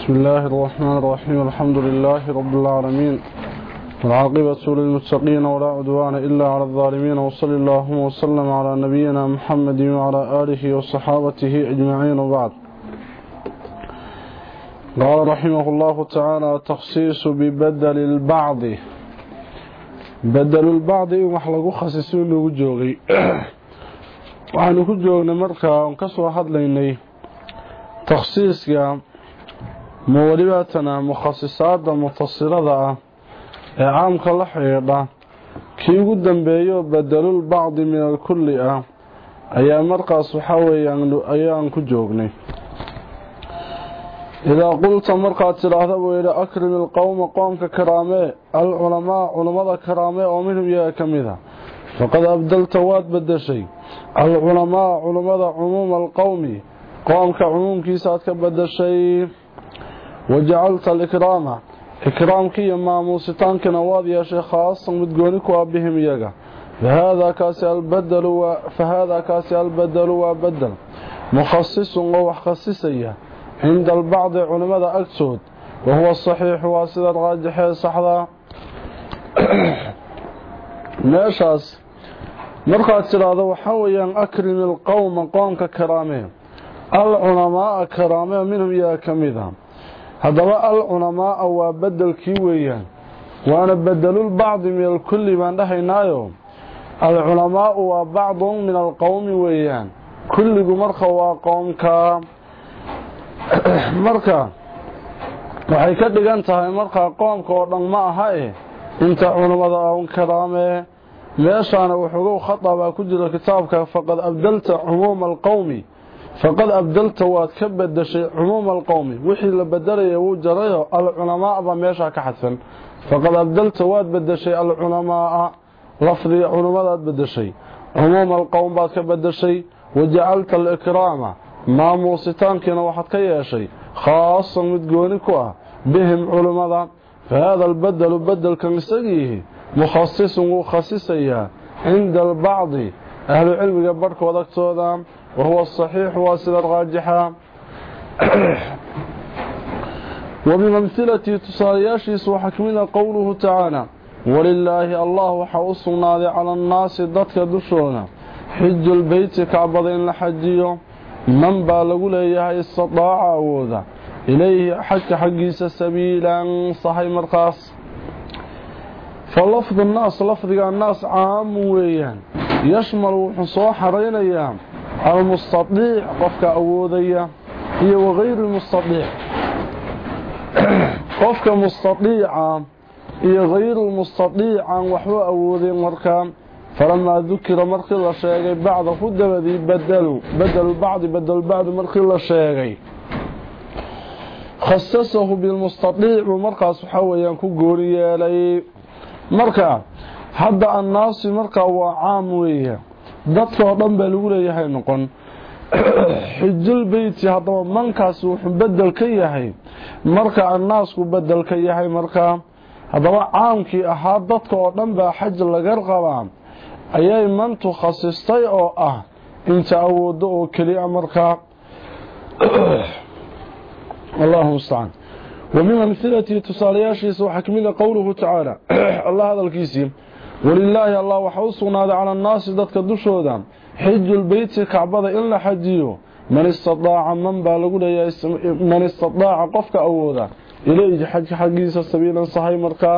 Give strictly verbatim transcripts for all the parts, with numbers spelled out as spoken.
بسم الله الرحمن الرحيم. الحمد لله رب العالمين والعاقبة للمتقين ولا عدوان إلا على الظالمين، وصلى الله وسلم على نبينا محمد وعلى آله وصحابته أجمعين، وبعد. قال رحمه الله تعالى: تخصيص ببدل البعض. بدل البعض وحلق خصيصون وجوغي وحن كجوغنا مركا ونكسو أحد ليني تخصيص مولباتنا مخصصات متصلة عامك لحيطة كي قدام بيو بدلوا البعض من الكل أيام مركا صحاوي أيام كجوغني. إذا قلت مركا تلاحظوا إلى أكرم القوم قومك كرامي العلماء علماء كرامي ومنهم يا كمذا فقد أبدلت واد بدشي العلماء علماء عموم القوم قومك عموم كيسات كبدشي، وجعلت الإكرام إكرامك يما موسطانك نواد يا شيخ خاصا متقونك وابهم يجا فهذا كاسي البدل و... فهذا كاسي البدل وبدل مخصص وخصيصية عند البعض علماء أكسود، وهو الصحيح واسد الراجح صحدا. ناشاس مرقات سلاذا وحويا أكرم القوم قومك كرامين العلماء كرامين منهم يا كمذا. هذا العلماء وبدل كيويا وانا بدلوا البعض من الكل ما نحينايو. العلماء وبعض من القوم ويان كل مرخى وقومك مركا waxay ka dhigan tahay marka qoomka oo dhan ma aha ee inta culimada aan karaame meeshana wuxuu khadaba ku jira kitaabka faqad abdalta umum alqawmi faqad abdalta wa kabadashay umum alqawmi wixii la badalay uu jarayo al ulama ba meesha ka xadfan faqad abdalta wa badashay al ulama lafdi ulamada badashay umum alqawm ba kabadashay waja'alta al ikrama ما موسطانكنا waxad ka yeeshay khaasan mid gooni ku ah bihim culimada. فهذا البدل بدل كان isagihi مخصص وخصيصيا عند البعض أهل العلم جبرك وضغطودا، وهو الصحيح واسد الراجحة. وبمثلة تصالياشي وحكمنا قوله تعالى: ولله الله حوصنا على الناس ضدك دشونا حج البيت كعبض لحجيه من بالغ ليها استطاع awooda إليه حج حقيس سبيلا صحي مرقاس. فلفظ الناس لفظ الناس عام ويان يشمل حصو حرينيا المستطيع قفك أووديا هي وغير المستطيع قفك مستطيع هي غير المستطيع وحو أوودي مرقام. فلما ذكر مرخي الله شيغي بعض فدبدي بدلوا بدل البعض بدل البعض مرخي الله شيغي خصصه بالمستطيع ومرقى سحويا كغوريا لي مرقى حد الناس مرقى وعام ويه dadka dhan baa lagu leeyahay noqon xijil beyti hada mankaas wuxuu bedel ka yahay marka annaasku bedel ka yahay marka hadaba caamkii ahaa dadka oo dhan baa xaj laga qabaa ayay mantu khasistay oo ah inta awoodo oo kaliya marka Allahu musta'an. ومن أمثلة تصالياشي وحكمنا قوله تعالى: الله هذا الكيسي ولله الله وحوصنا على الناس ذاتك الدشودا حج البيت كعبض إلا حجيه من استطاع من بالغ من استطاع قفك أودا إليه حج حقيس سبيلا صحيح مركا.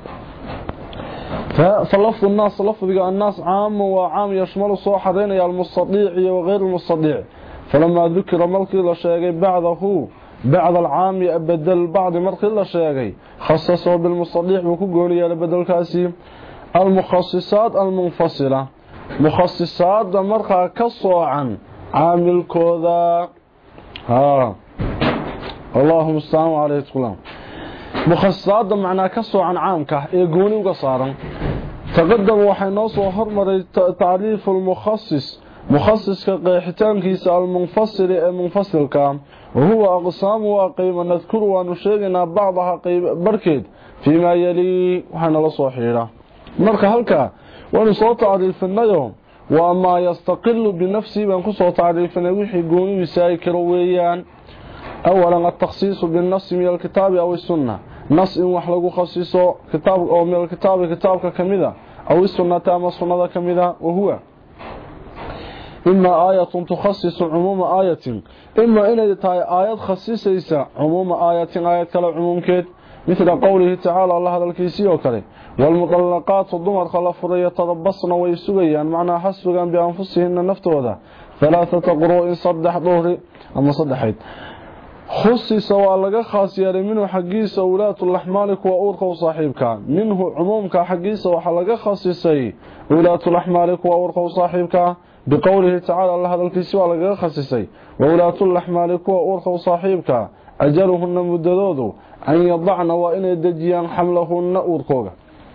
فلفظ الناس لفظ الناس عام وعام يشمل صاحبين يا المستطيع وغير المستطيع. فلما ذكر ملك الله شيغي بعضه بعض العام يبدل بعض ملك الله شيغي خصصه بالمستطيع وكغونيا لبدل كاسي. المخصصات المنفصلة مخصصات مرخا كصوعا عامل كوذا ها اللهم استعان عليه السلام. مخصصات معناه كصوعا عامك يقوني وقصارا. تقدم waxay noo soo hormaray taariif المخصص مخصص كقيحتان كيس المنفصل المنفصلka وهو أقسام وقيم نذكر ونشيغنا بعضها قيب بركد فيما يلي وحنا la soo xiriira. marka halka waanu soo taariifinayo waa ma yastaqil binafsi baan ku soo taariifinay wixii gooni wisaay karo weeyaan أولا التخصيص بالنص من الكتاب أو السنة نص إن وحلقوا خصيصه كتاب أو من الكتاب كتابك كمذا أو السنة أما السنة كمذا وهو إما آية تخصص عموم آية إما إن آيات خصيصة عموم آية آية كلا عموم كيد مثل قوله تعالى الله هذا الكيسي وكله والمطلقات الضمر خلفر يتربصن ويسويان معنى حسوغا بأنفسهن نفتوذا ثلاثة قروء صدح ظهري أما صدحيت خصيص والغا خاصيار منه حقيس ولاة الأحمال وأورك وصاحبك منه عمومك حقيس وحلقا خاصيسي ولاة الأحمال وأورك وصاحبك بقوله تعالى الله هذا الكيسي والغا خاصيسي وولاة الأحمال وأورك وصاحبك أجلهن مددود أن يضعن وإن يدجيان حملهن أوركوغا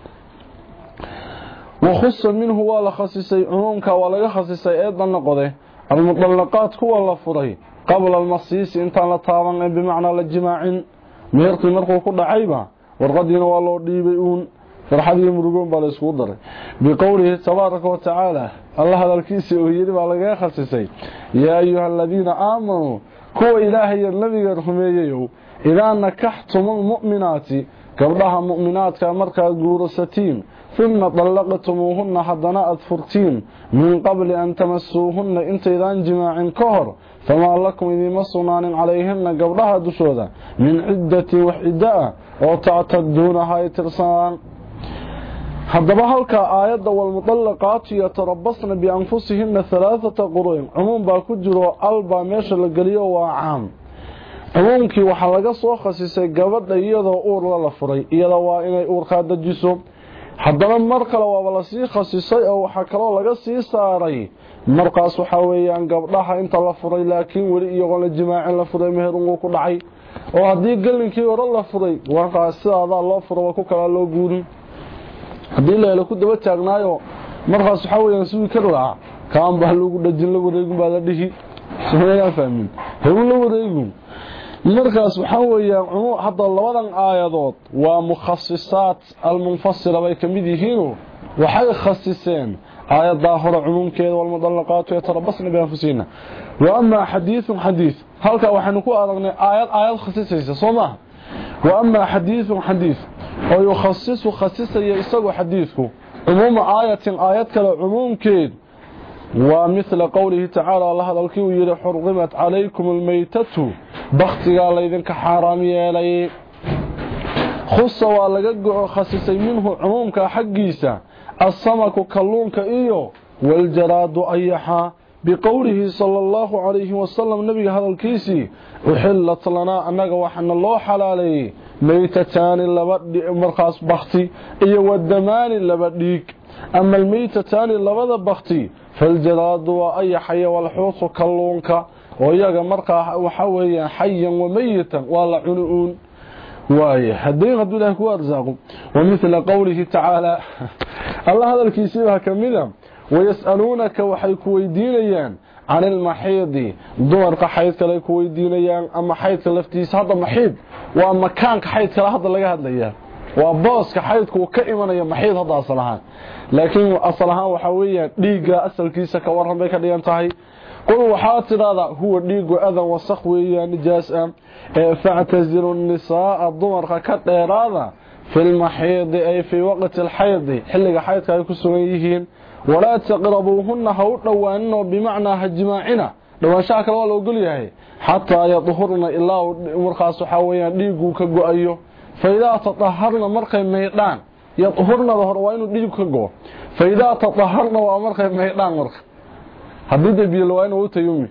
وخص منه ولا خصيسي عمومك ولا خصيسي أيضا نقضي المطلقات هو الله فري قبل المصيص انتان لطابا بمعنى للجماع ميرقي مرقو كل عيبا ورغدين والله ديبئون فرحدي مرقون بالاسكودر بقوله تبارك وتعالى الله هذا الكيسي ويجب على خصيسي يا أيها الذين آمنوا كو إلهي النبي رحميه إذا نكحتم المؤمنات قبلها مؤمنات كمركا قورستين ثم طلقتموهن حدنا أدفرتين من قبل أن تمسوهن انت إذا انجماع كهر فما لكم إذا مصنان عليهن قبلها دشودا من عدة وحداء وتعتدونها يترسان حدبا هلك آيات والمطلقات يتربصن بأنفسهن ثلاثة قروين عموم باكجروا ألبا ميشا لقليو وعام عمومكي وحلقا صوخسيسي قبضا إيضا أور للفري إيضا وإني أور خادة جسو haddana mar kale waaba la sii khasisay oo waxa kale laga sii saaray markaas waxa weeyaan gabdhaha inta la furay laakiin wali iyagoo la jimaacin la furay meherungu ku dhacay oo hadii galinkii hore la furay warkaas sidaada loo furo ku kala loo guurin hadii la ku daba taagnaayo markaas waxa weeyaan suu ka raac kaan baa lagu dhajin la wareegin baa la dhihi soo fahmin heew la wareegin markaas waxa weeyaan cumuu hadda labadan aayadood waa mukhassisat al-munfassila bay kamid yihiin waxay khassiseen aayada hore cumuumkeeda wal mudallaqaat yatarabasna bi anfusina wa amma hadithun hadith halka waxaanu ku aragnay aayad aayad khassisaysa Soomaa wa amma hadithun hadith oo yukhassisu khassisaya isagu hadithku cumuum aayatin aayad kale cumuumkeed ومثل قوله تعالى الله هذا الكي ويري حرمت عليكم الميتة بختها ليدنك حرام يلي خص والغا خصيصي منه عمومك حقيسا السمك كلونك ايو والجراد ايحا بقوله صلى الله عليه وسلم نبي هذا الكيسي وحلت لنا انك وحنا الله حلالي ميتتان لبدي مرخص بختي ايو والدمان لبديك اما الميتتان لبدا بختي فالجراد وايحا والحوت كلونك وياga marka waxa weeyaan xayyan wa mayitan wala cunuun waay hadii haduu ilaahay ku arsaaqo wamithla qawlihi ta'ala Allah hadalkiisa waxa kamida wayasalunaka waxay ku weydiinayaan aan al-mahidi dumarka xayd kale ku weydiinayaan ama xaydka laftiisa hada mahid waa makaanka xaydka hada laga hadlaya waa booska xaydku ka imanaya mahid hada asalahan laakiin asalahan waxa weeyaan dhiiga asalkiisa ka waran bay ka dhigan tahay قل وحات هذا هو ديق أذى وسخ ويا نجاسة فاعتزلوا النساء الضمر كديرادا في المحيض أي في وقت الحيض حلق حيض كيكسويهين ولا تقربوهن هؤلاء وأنه بمعنى هجماعنا لو شاك الله لو قل يهي حتى يطهرن إلا مرخاص حويا ديقو كقو أيو فإذا تطهرن مرخي ميدان يطهرن ظهر وأنه ديقو كقو فإذا تطهرن ومرخي ميدان مرخ حديد بيلوين وتيومي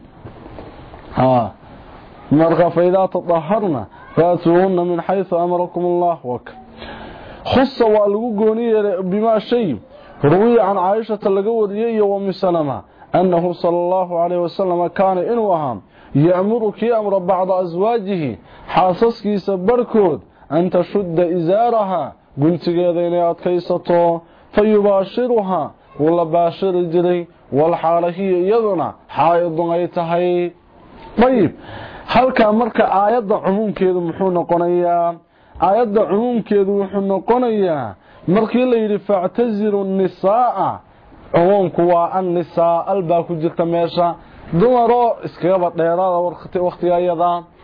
ها مرغا فإذا تطهرنا فاتوهن من حيث أمركم الله وك خص والغو غونيه بما شيء روي عن عائشة لغوريه وام سلمة أنه صلى الله عليه وسلم كان إنوهم يأمرك أمر بعض أزواجه حاسسكي سبركود أن تشد إزارها قلت قيدين أتكيسته فيباشرها ولا باشر الجري والحالة هي يدنا حائض غيتهي طيب halka marka aayada cumuumkeedu muxuu noqonayaa aayada cumuumkeedu wuxuu noqonayaa markii la yiri fa'taziru nisaa cumuumku waa an-nisaa alba ku jirta meesha dumaro iskaga dheeraada waqti waqtigayada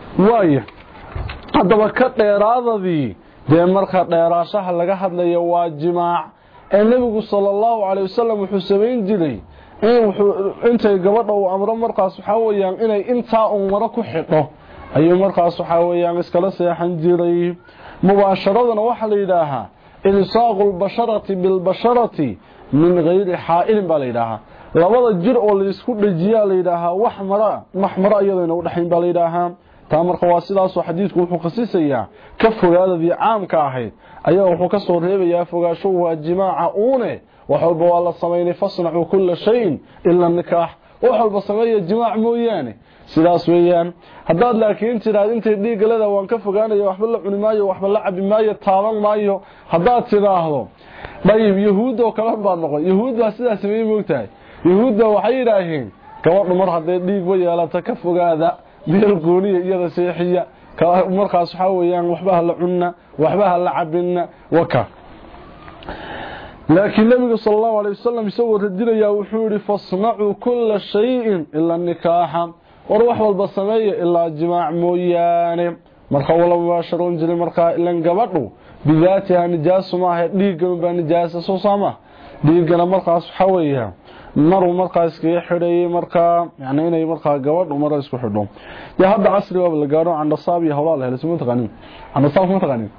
waaye hadaba ka dheeraadadii dee marka dheeraashaha laga hadlayo waa jimaac ee nabigu sallallahu alayhi wasallam wuxuu sameyn jiray in wuxuu intay gabadha uu amro markaas waxa weeyaan inay inta uu maro ku xidho ayuu markaas waxa weeyaan iskala seexan jiray mubaasharadana waxa la yiraahaa ilsaaqul basharati bil basharati min ghayri haa'il baa la yiraahaa labada jir oo la isku dhajiyaa la yiraahaa wax mara maxmara iyadoo u dhaxayn baa la yiraahaa taa marka waa sidaas oo xadiisku wuxuu khasisayaa ka fogaadadii caamka ahayd ayaa wuxuu ka soo reebayaa fogaasho waa jimaaca uune wax walba waa la sameeyay fasnacu kull shay illa nikah wax walba sameeyay jimaac mooyaane sidaas weeyaan hadaad laakiin tiraad intay dhiigalada waan ka fogaanayo waxba la cuni maayo waxba la cabi maayo taaban maayo hadaad tiraahdo dayib yahuud oo kala baa noqon yahuud waa sidaas sameeyay moogtahay yahuudda waxay yiraahdeen gabadhu mar haday dhiig way yeelata ka fogaada beel gooniya iyada seexiya ka markaas waxa weeyaan waxba la cunna waxba la cabina waka laakiin nabiga sallallahu alayhi wasallam isagoo radinaya wuxuu yiri fasna'u kull shay'in illa nikaha war wax walba sameeyo illa jimaac mooyaane marka wala mubaasharoon jiray marka ilan gabadhu bidaatiha nijaaso ma aha dhiigan baa nijaasa soo saama dhiigana markaas waxa weeyaan mar markaas ka xidhay marka yani inay marka gabadhu mar isku xidho ya hadda casri waa la gaaro aan dhasaab iyo hawlaha la isma taqaanin aan dhasaab ma taqaanin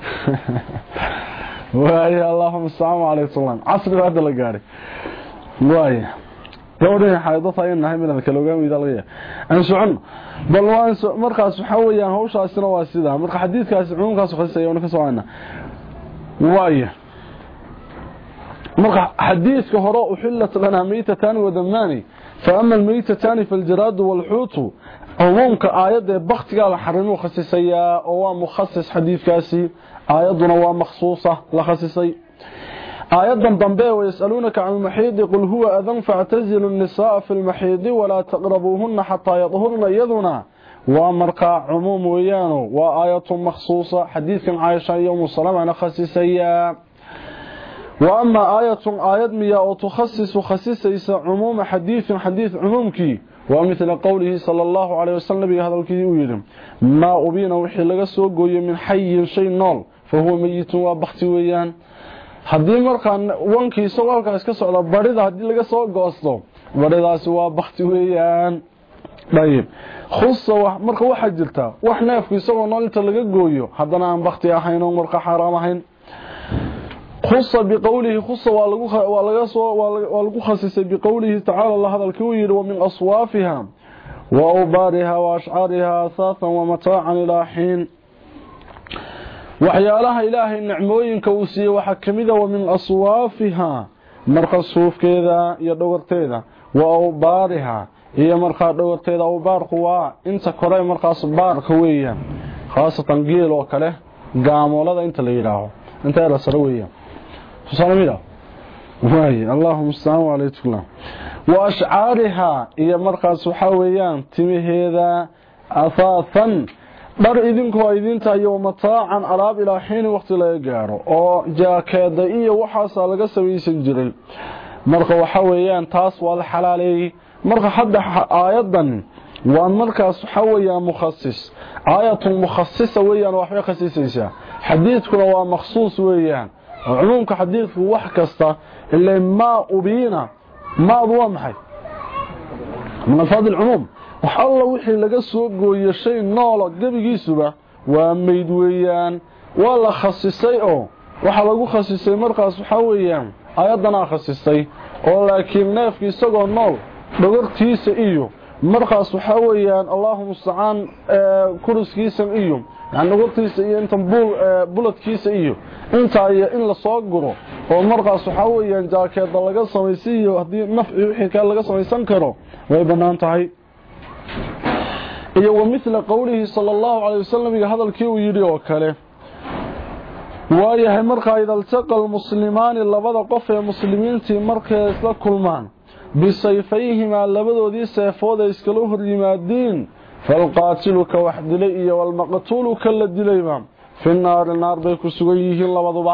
waay allahumma salli alayhi wasallam casri hada la gaari waay gabadha xaydada ay nahay mid kala ogaamida laga aan socon bal waan markaas waxa weeyaan hawshaasina waa sida marka xadiiskaas cumumkaas khasayay oo ka soconaa waay marka xadiiska hore u xillat lana maytatan wa damani fa amma al maytatan fal jarad wal hut umumka aayada baqtiga la xarimo khasisaya oo waa mukhassis xadiiskaasi aayaduna waa makhsuusa la khasisay آيادا ضمبه ويسألونك عن المحيض قل هو أذن فاعتزلوا النساء في المحيض ولا تقربوهن حتى يطهرن يذنا ومركع عموم ويانو وآية مخصوصة حديث عائشة يوم الصلاة عن خسيسية وأما آية آيات مياه وتخصص خسيسيس عموم حديث حديث عمومك ومثل قوله صلى الله عليه وسلم هذا الكيوير ما أبين وحي لغسوق من حي شيء نول فهو ميت وبختي ويان haddii markaan wankiisa walkaas ka socdo barida hadii laga soo goosto baridaas waa baqti weeyaan dayib khussa wax marka waxa jirta wax neefku isagoo noolinta laga gooyo hadana aan baqti ahayn oo marka xaraam ahayn khussa biqawlihi khussa waa lagu waa laga soo waa lagu khasisay biqawlihi ta'ala Allah hadalku yiri wa min aswafiha wa ubariha wa ash'ariha asafan wa mata'an ila hin waxyaalaha ilaahay nicmooyinka uu siiyay waxa kamida wa min aswaafiha marka suufkeeda iyo dhogorteeda wa awbaariha iyo marka dhogorteeda oo baarku waa inta kore markaas baarka weeyaan khaasatan geel oo kale gaamolada inta la yiraahdo inta la saro weeyaan salaamida waay allahumma salli alayhi wa ash'ariha iyo markaas waxa weeyaan timaheeda afaafan dar idinkoo idinta iyo mataacan alaab ilaa xiin waqti laga gaaro oo jaakeeda iyo waxaas laga sameeysan jiray marka waxa weeyaan taas waa la xalaalay marka hadda aayadan waa markaas waxa weeyaan mukhassis aayatu mukhassisa weeyaan waxay khasisaysaa xadiidkuna waa makhsuus weeyaan cumuumka xadiidku wax kasta ilaa ma ubina ma waa maxay min fadl umum waxalla wixii laga soo gooyo shay nool gabigiisuba waa meyd weeyaan waa la khasisay oo waxa lagu khasisay markaas waxa weeyaan ayadana khasisay oo laakiin neefki isagoo nool dhogortiisa iyo markaas waxa weeyaan Allahumma sa'an kuruskiisa iyo aan dhogortiisa iyo inta bul buladkiisa iyo inta ay in la soo guro oo markaas waxa weeyaan jaakeeda laga sameeyay hadii nafci wixii ka laga sameeysan karo way banaan tahay iyo wamithla qawlihi sallallahu alayhi wasallam hadalkii uu yiri oo kale waayahay marka ay daltaqal muslimaani labada qof ee muslimiintii markay isla kulmaan bisayfayhima labadoodii seefood ay iskala hor yimaadeen falqaatilu ka wahdilay iyo walmaqtuulu kala dilayba fi naar naar bay ku sugan yihiin labaduba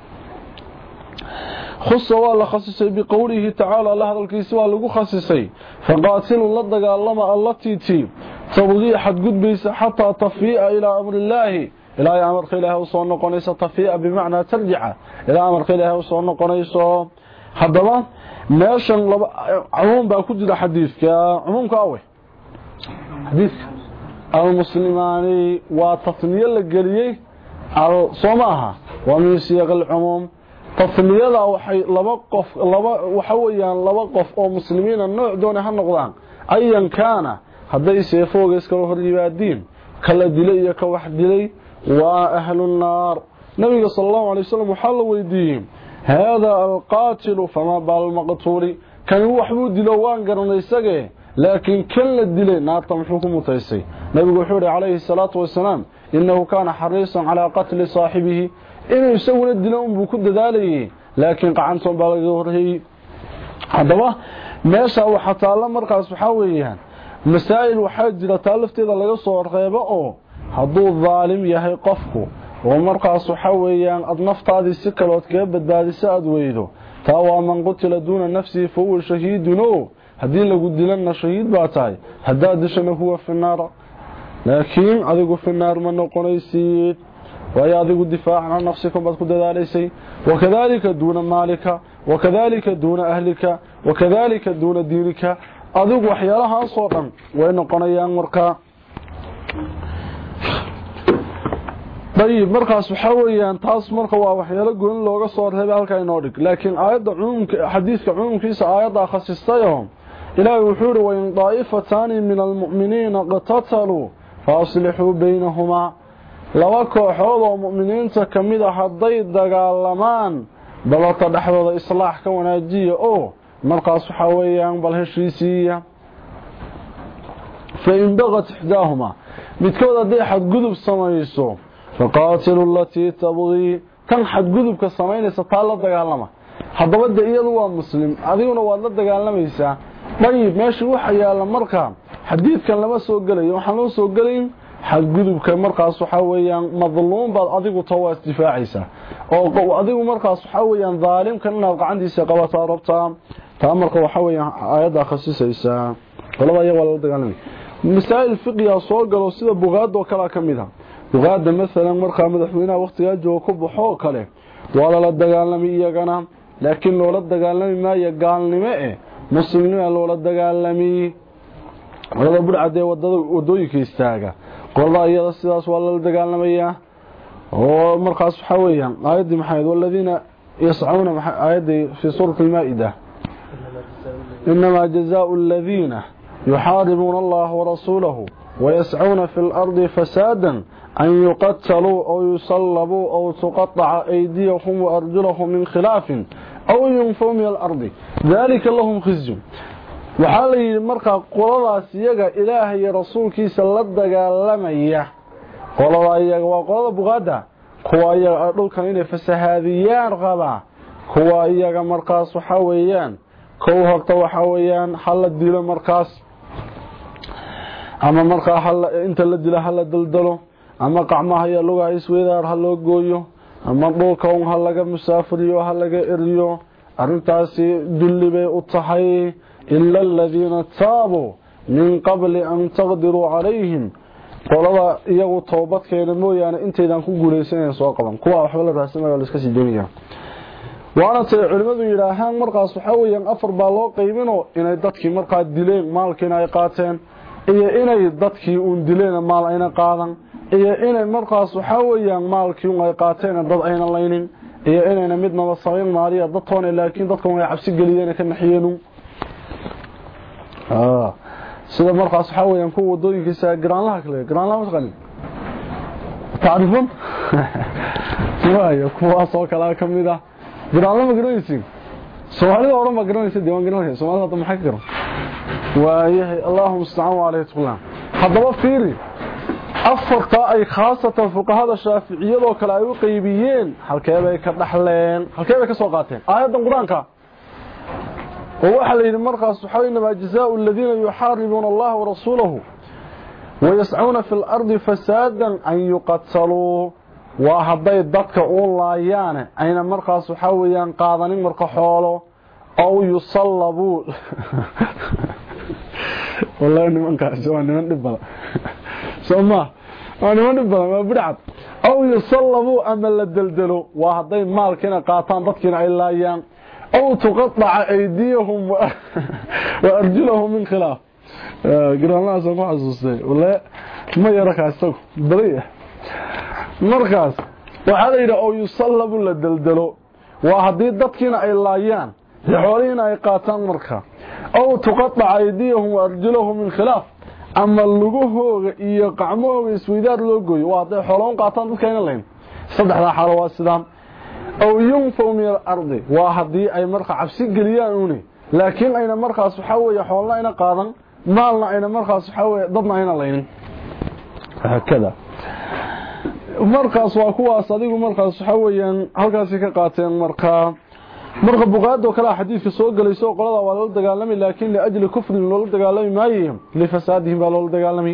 خص والله خصصي بقوله تعالى الله هذا الكيس waa lagu khasisay faqaatilu la dagaalama allati تبغي حد قدبيس حتى تفيء إلى أمر الله إلى أمر خلاه وصون قنيسة تفيء بمعنى ترجع إلى أمر خلاه وصون قنيسة حضرا ماشان عموم بقى كجد حديث عموم كاوي حديث المسلماني وتثنية للقلية على صومها ومن سياق العموم تثنية وحي لبقف وحويا لبقف أو مسلمين النوع دون هالنقضان أيا كان هذا سيفوق يسكره الربادين كلا دلي كواحد دلي وأهل النار نبي صلى الله عليه وسلم حل ويديهم هذا القاتل فما بال المقتول كان هو حبود دلوان قرن يساقه لكن كل الدلي نارتم حكم متيسي نبي حوري عليه الصلاة والسلام إنه كان حريصا على قتل صاحبه إنه يسوون الدلون بكل ذلك لكن قعنتم بالغوره هذا meesha waxa taala markaas waxa weeyaan masaa'il waxa jira taalifteeda laga soo reebo oo haduu dhaalim yahay qofku oo markaas waxa weeyaan ad naftaadi si kalood ka badbaadiso aad weydo taa waa man qutila duuna nafsi fa huwa shahiidun hadii lagu dilana shahiid baa tahay hadaa dishana huwa fi naar laakiin adigu fi naar ma noqonaysid ويا ذو الدفاع عن نفسكم بد كداليسي وكذلك دون مالك وكذلك دون أهلك وكذلك دون دينك أذوق وحيالها صوتا وإن قنيان مركا طيب مركا سحويا تاس مركا وحيالا قلن لوغا صور هذا الكاينوريك لكن آيات عمومك حديثك عمومك كيس آيات خصيصتهم إلى وحور وإن طائفتان من المؤمنين اقتتلوا فأصلحوا بينهما laba kooxood oo mu'miniinta kamid ah haday dagaalamaan balota dhaxdooda islaax ka wanaajiyo oo markaas waxa weeyaan bal heshiisiya fa in bagat ihdahuma midkooda haday xad gudub samayso faqatilu allati tabghi kan xad gudubka samaynaysa taa la dagaalama hadaba iyadu waa muslim adiguna waad la dagaalamaysaa dayib meesha waxa yaala marka xadiidkan lama soo galayo waxa loo soo galayn حد gudubka markaas waxa weeyaan madluum baad adigu tawaas difaacaysa oo adigu markaas waxa weeyaan dhaalimkan inaad gacantiisa qabato rabtaa taa marka waxa weeyaan aayada khasisaysa walaba iyaga wala dagaalamay masaa'il fiqiga soo galo sida bugaado kala kamida bugaada mesela marka madaxweynaha waqtiga joogo ku baxo kale wala la dagaalamay iyagana laakiin loola dagaalamay ma ya gaalnimo ee muslimiinta loola dagaalamay wala burcade wadada wadooyinka istaaga qolada iyada sidaas waa la dagaalamaya oo markaas waxa weeyaan aayadi maxay walladina yas'auna aayadi fi surah al-ma'idah inma jazaa'u alladhina yuharibuna Allah wa rasulahu wa yas'auna fil ardi fasadan an yuqtalu aw yusallabu aw tuqatta'a aydiyuhum wa arjuluhum min khilafin aw yunfaw min al-ardi dhalika lahum khizyun waxa la yiri marka qoladaas iyaga ilaahay iyo rasuulkiisa la dagaalamaya qolada iyaga waa qolada buqada kuwa iyaga dhulkan inay fasahaadiyaan qaba kuwa iyaga markaas waxa weeyaan koow horta waxa weeyaan hal dilo markaas ama marka hal inta la dilo hal daldalo ama qacmaha iyo lugaha isweedar hal loo gooyo ama dhulka uu hal laga musaafiriyo hal laga eriyo arintaasi dulibay u tahay إلا الذين تابوا من قبل أن تقدروا عليهم قولوا إيغو توبت كينا مويانا انت إذا نكون قوليسين سواء قبا كوا وحبال الرسمة والإسكاسي الدنيا وانا علماء إلهان مرقى صحويا أفر بالله قيمينو إنا يددكي مرقى الدلين مالكينا يقاتين إيا إنا يددكي أون دلين مال أين قادن إيا إنا مرقى صحويا مالكي يقاتين الضد أين اللينين إيا إنا نمدنا والصغير ماريا ضدتون لكن ضدكم يعبسي قليين كنحيينو اه sida markaas waxa weeyaan ku wadooyinkiisa garaanlaha kale garaanlaha wasqani taarifun waayo kuwa soo kala kamida garaanlaha garanaysiin Soomaalida oran ma garanaysa diiwaan garanaysa Soomaalida maxay garan waayahay Allahumma sta'an alayhi tullaan hadaba fiiri afarta ay khaasatan fuqahada shaafiiciyada kale ay u qaybiyeen halkee bay ka dhaxleen halkee bay ka soo qaateen aayadan quraanka ووحل إلى مرقص حينما جزاء الذين يحاربون الله ورسوله ويسعون في الأرض فسادا أن يقتلوا وهبي الضدك الله يعني أين مرقص حويا قاضنين مرق حوله أو يصلبوا والله اني من كان سوى اني من دبل سوما اني من دبل ما بدعت او يصلبوا اما لدلدلوا وهدي مالكنا قاطان dadkina ay laayaan او تقطع ايديهم وارجلهم من خلاف قراناas oo xasuustay wallahi ma yaraka asagu bariya markaas waxa la yiraahdo oo yusallabu la daldalo waa hadii dadkina ay laayaan xoolihiina ay qaataan marka oo tuqatta aydiyahum wa arjuluhum min khilaf ama lugahooga iyo qacmahooga isweydaar loo gooyo waa hadii xooloon qaataan dadkina leen saddexda xaalo waa sidaan oo yunfaw min al-ardi waa hadii ay marka cabsi galiyaan uune laakiin ayna markaas waxa weeye xoolna ayna qaadan maalna ayna markaas waxa weeye dadna ayna laynin hakada markaas waa kuwaas adigu markaas waxa weeyaan halkaas ka qaateen marka marka buqaado kala xadiiska soo galayso qolada waa loo dagaalamay laakiin la ajli kufri loo dagaalamay maayeen li fasaadihim baa loo dagaalamay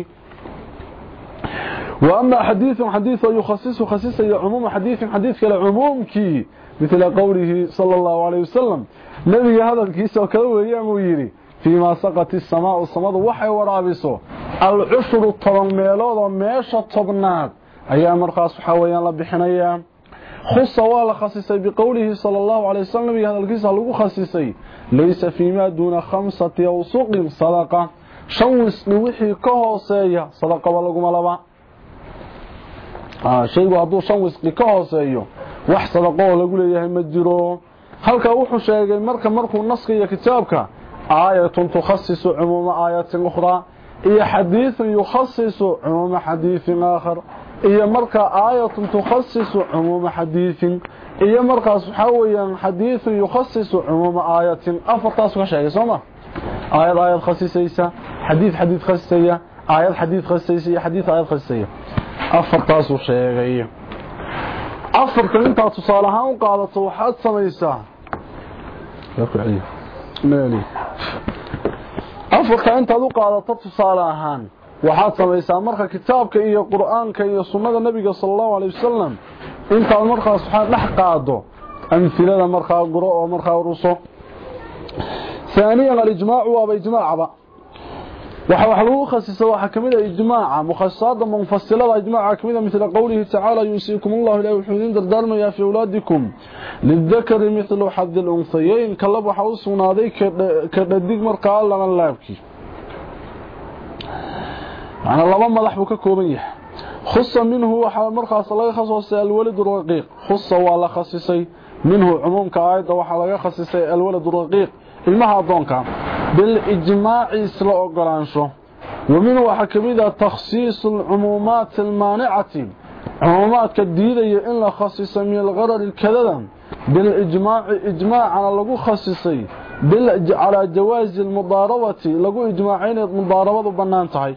واما حديث حديث يخصص خصيص عموم حديث حديث كلا عمومكي مثل قوله صلى الله عليه وسلم نبي هذا الكيس وكذا ويان ويري فيما سقط السماء والسماء وحي ورابسو العشر طبن ميلود ميشا طبناد ايا مرخاص حويان لا بخنيا خص ولا خصيصي بقوله صلى الله عليه وسلم هذا الكيس لو خصيصي ليس فيما دون خمسة وسق صدقه شوس وحي كهوسيا صدقه ولغما لبا ah shaygu haduu shan wisqi ka hooseeyo wax sadaqo lagu leeyahay ma jiro halka wuxuu sheegay marka markuu naska iyo kitaabka aayatun tukhassisu umuma aayatin ukhra iyo hadith yukhassisu umuma hadithin aakhar iyo marka aayatun tukhassisu umuma hadithin iyo markaas waxa weeyaan hadith yukhassisu umuma aayatin afartaas ka sheegay sooma aayad aayad khassisaysa hadith hadith khassisaya aayad hadith khassisaya iyo hadith aayad khassisaya afartaas uu sheegay afarta inta tusaale ahaan qaadato waxaad samaysaa yaqri meeli afarta inta uu qaadato tusaale ahaan waxaad samaysaa marka kitaabka iyo quraanka iyo sunnada nabiga sallallahu alayhi wasallam inta markaas waxa dhex qaado amthilada marka qoro oo marka ruuso ثانيا الاجماع وباجماع waxa wax lagu khasiso waxa kamida ijmaaca mukhassasada munfasilada ijmaaca kamida midla qowlihi ta'ala yusiikumullahu la yuhidin dardarmaya fi awladikum lidhakari mithlu hadd al-unthayayn kalab waxa uu sugnaaday ka dhadig marka la laabki ana laba madax buu ka kooban yahay khussa minhu waxa markaas laga khasisay al-walad ar-raqiq khussa wala khasisay minhu umumka aayada waxa laga khasisay al-walad ar-raqiq ilmaha doonka بالإجماع إسلا أقرانشو ومنه وحكميدا تخصيص العمومات المانعة عمومات كالديدة إلا خصيصا من الغرر الكذا بالإجماع إجماع على لغو خصيصي على جواز المضاربة لغو إجماعين المضاربة بنانتهي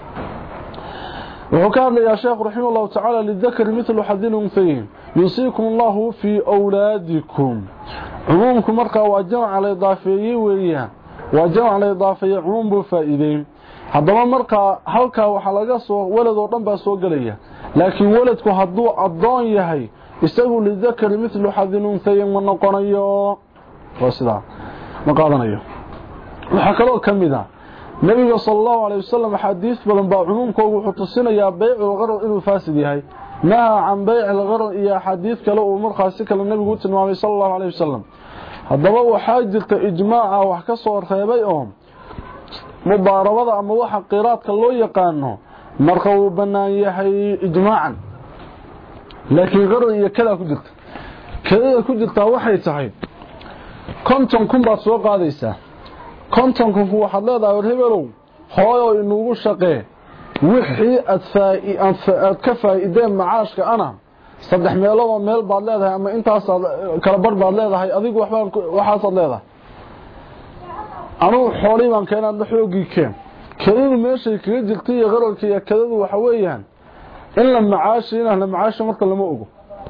وحكام يا شيخ رحمه الله تعالى للذكر مثل حظ الأنثيين يوصيكم الله في أولادكم عمومكم مرقى وجمع على إضافيين وإياه وجمع الإضافية عموم بفائدين haddaba marka halka waxa laga soo walad oo dhan ba soo galaya laakiin waladku haduu adoon yahay isagu lidakar mithlu hadinun sayin ma noqonayo wasida ma qaadanayo waxa kale oo kamida nabiga sallallahu alayhi wasallam xadiis badan baa umumkoodu wuxuu tusinayaa bay'ul gharar inuu faasid yahay naha can bay'il gharar iyo xadiis kale oo markaasi kale nabigu tilmaamay sallallahu alayhi wasallam haddaba waxaa jirta ijmaaca wax ka soo reebay oo mubaarabada ama waxa qiraadka loo yaqaano marka uu banaan yahay ijmaacan laakiin qarar iyo kala ku jirta kala ku jirta waxay tahay konton kun baad soo qaadaysaa konton kun waxaad leedahay hebelow hooyo inugu shaqee wixii aad ka faa'iideen macaashka ana saddex meelood meel baad leedahay ama intaas kala bar baad leedahay adigu waxba waxaad leedahay anu xoolii baan keenay xoogii keen kaliya meeshay kaga jirtay qararka iyo kadadu waxa weeyaan in la macaash in la macaash marka lama ogo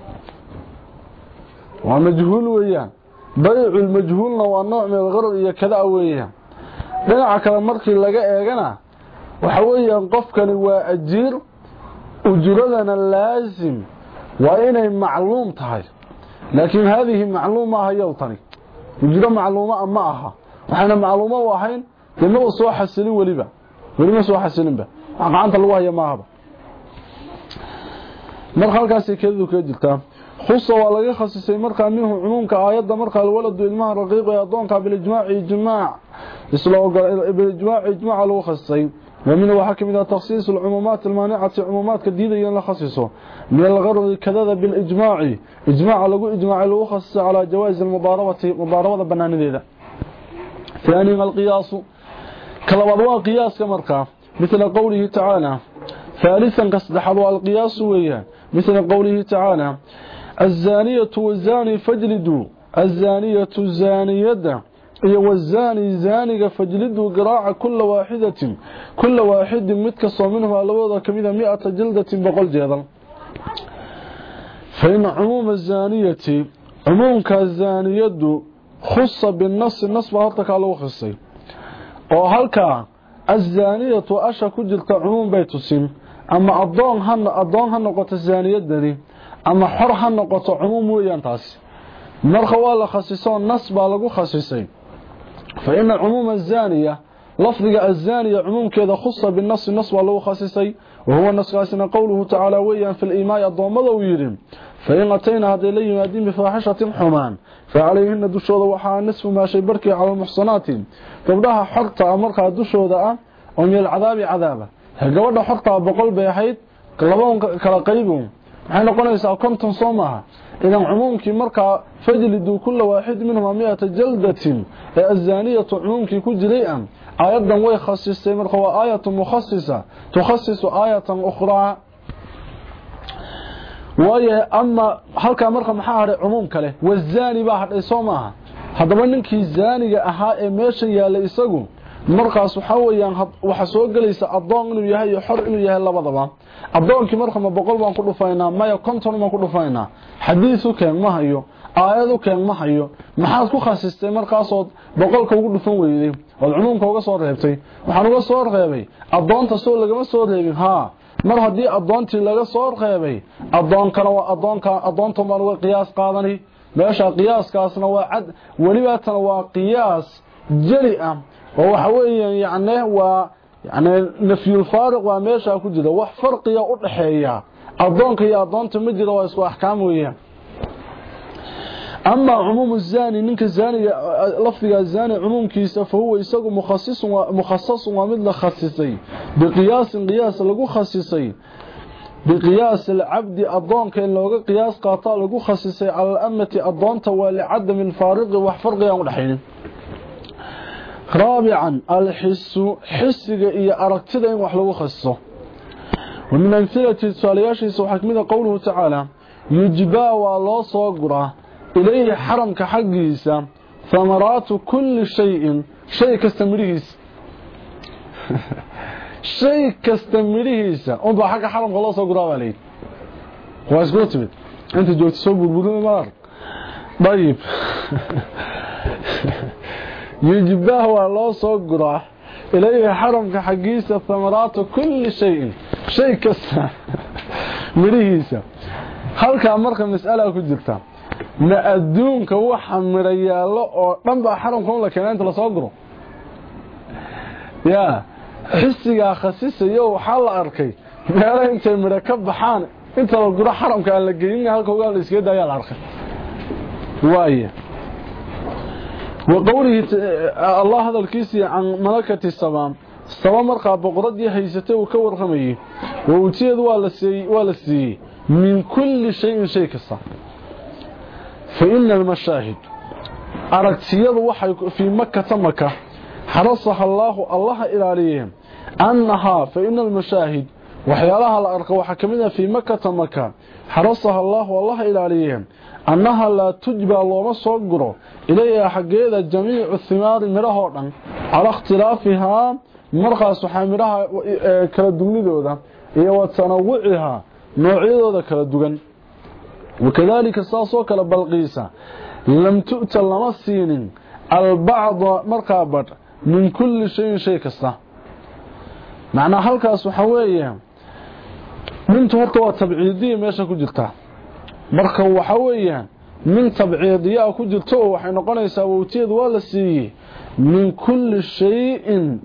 waa majhuul weeyaan bay'ul majhuulna waa nooc min qarar iyo kada weeyaan dhinaca kale markii laga eegana waxa weeyaan qofkani waa ajiir ujuradana laazim وإن معلوم تهي لكن هذه معلومة هي وطني وجرى معلومة معها وحنا معلومة واحين لأنه صوح السلي ولبا ولما سو حسنبا gacanta lagu hayo maahaba mar halkaas keedu ka jirta khussa waa laga khasisay marka minhu umumka aayada marka waladu ilmaha raqiiq ee adoonka bil ijmaaci ijmaac isla ogal bil ijmaac ijmaac lagu khasisay ومن وحكم إذا تخصيص العمومات المانعة عمومات كديدة ينخصصه من الغرض كذا بالإجماع إجماع لغو إجماع لغو خصص على جواز المضاربة مضاربة بنان ذيذا ثاني القياس كالوضوء قياس كمركة مثل قوله تعالى ثالثا قصد حضوء القياس وياه مثل قوله تعالى الزانية والزاني فاجلدوا الزانية الزانية والزاني زاني فاجلدوا قراءة كل واحدة كل واحد متكسر منه لوضع كميدا مئة جلدة بقل جيدا فإن عموم الزانية عموم كالزانية خص بالنص النص بهرتك على وخصي وهلك الزانية أشا كجلت عموم بيتسين أما أضون هن أضون هن نقطة الزانية دي أما حر هن نقطة عموم ويانتاس مرخوا لخصيصون نص بالغو خصيصين فإن عموم الزانية لفظ الزانية عموم كذا خص بالنص النص والله خصيصي وهو النص قاسنا قوله تعالى ويا في الإيماء الضوامض ويرم فإن أتينا هذه لي ينادين بفاحشة حمان فعليهن دشوذ وحا نصف ما شي بركي على المحصنات قبلها حرطة أمرها دشوذ ومن العذاب عذابه قبلها حرطة بقلب يحيد قلبهم كلا قيبهم حين قلنا يسأل كنتم صومها إذا عمومك مركا فجلدوا كل واحد منهم مئة جلدة الزانية عمومك كجريئا آيادا ويخصص مركا وآية مخصصة تخصص آية أخرى وهي أما هلك مركا محاهر عمومك له والزاني باحر إصومها هذا منك الزاني أحاء ماشي يالي إساقو markaas waxa weeyaan waxa soo galaysa adoon inuu yahay xor inuu yahay labadaba adoonki marka ma boqol baan ku dhufaynaa maya konton baan ku dhufaynaa xadiisu keen ma hayo aayadu keen ma hayo maxaad ku khasistay markaas oo boqolka ugu dhufan weeyday oo cumuumka uga soo reebtay waxaan uga soo reebay adoonta soo lagama soo reebin ha mar hadii adoontii laga soo reebay adoonkana waa adoonka adoonta ma lagu qiyaas qaadani meesha qiyaaskaasna waa cad waliba tan waa qiyaas jali ah وحويا يعني و يعني نفي الفارق وماشا كجدا wax farqiya u dhaxeeya adoonka iyo adoonta ma jiro waa isku ahkaam weeyaan ama umum الزاني ninka zaaniga lafdiga zaani umumkiisa fahuwa isagu mukhasis mukhassas wa mid la khassisay biqiyaas qiyaas lagu khassisay biqiyaas al-abd adoonka in looga qiyaas qaata lagu khassisay al amati adoonta waa li adam al-fariq wax farqiya u dhaxeeya رابعا الحس حسك إيا أركتد إن وحلو خصه ومن أمثلة السالياشي سوحكمنا قوله تعالى يجبا والله صغرة إليه حرم كحقيسا ثمرات كل شيء شيء كستمريس شيء كستمريس أنت حق حرم والله صغرة عليك واسقوت بي أنت جوت سوق البدون مار طيب يجباه والله صغرة إليه حرمك حقيسة ثمرات كل شيء شيء كسا مريسة هل كأمرك مسألة كجلتا نأدونك وحا مريالو ونبع حرمكم لكن أنت لصغره يا حسك خسيسة يو حال أركي مالا انت مركب بحان انت لو قرأ حرمك أن لقيني هلك وقال لسكيدا يا الأركي وايه وقوله الله هذا الكيسي عن ملكة السمام السمام مرقى بقردي حيثته وكور خميه ووتيد والسي من كل شيء شيء كسا فإن المشاهد أركتياد وحي في مكة مكة حرصها الله الله إلى عليهم أنها فإن المشاهد وحيالها الأرق وحكمنا في مكة مكة حرصها الله والله إلى عليهم أنها لا تجبى الله صغره إليها حقيقة جميع الثمار مرهودا على اختلافها مرقى سحامرها كالدوني دودا وتنوعها نوعي دودا كالدوغن وكذلك الساسو كالبلقيسة لم تؤتى لمسين البعض مرقى بر من كل شيء شيء كسا معنى حلقة سحوية من تهرطوا تبعيدية ميشا كجلتا marka waxa weeyaan min tabciidiya ku jirto waxay noqonaysaa wawteed waa la siiyay min kulli shay'in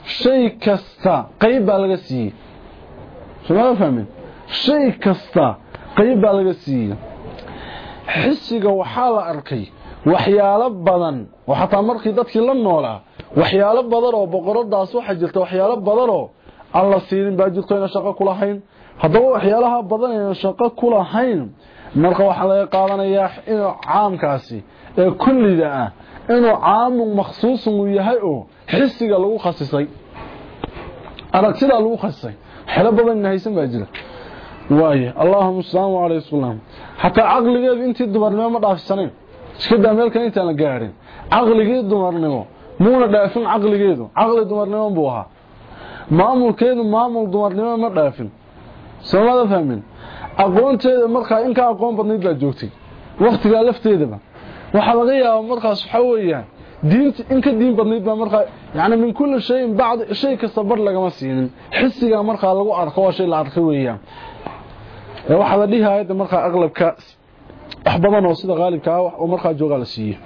shay kasta qayb baa laga siiyay soo fahmin shay kasta qayb baa laga siiyay xisiga waxa la arkay waxyaalo badan waxa markii dadkii la noolaa waxyaalo badan oo boqoradaas waxa jirta waxyaalo badan oo alla siinin baa jirto in shaqo kula hayn haddaba waxyaalaha badan ee shaqo kula hayn marka waxa laga qaadanayaa inuu caamkaasi ee kulliga ah inuu caam makhsuus u yahay oo xisiga lagu khasisay aragtida lagu khasisay xilo badan haysan baa jira waaye allahumma sallu alayhi wasallam hatta aqligeedu intii dumarnimo ma dhaafsaneen iska daa meelkan inta la gaarin aqligeedu dumarnimo muuna dhaafin aqligeedu aqli dumarnimo buu ahaa maamulkeedu maamul dumarnimo ma dhaafin soomada fahmin aqoonteeda marka in ka aqoon badnayd la joogtay waqtiga lafteedaba waxa laga yaabaa markaas waxa weeyaan diinta in ka diin badnayd ba marka yaani min kulli shay baad shay ka sabar laga ma siinin xisiga marka lagu arko waa shay la arko weeyaan waxa la dhihaayay marka aqlabka wax badan oo sida qaalibka ah oo marka jooga la siiyay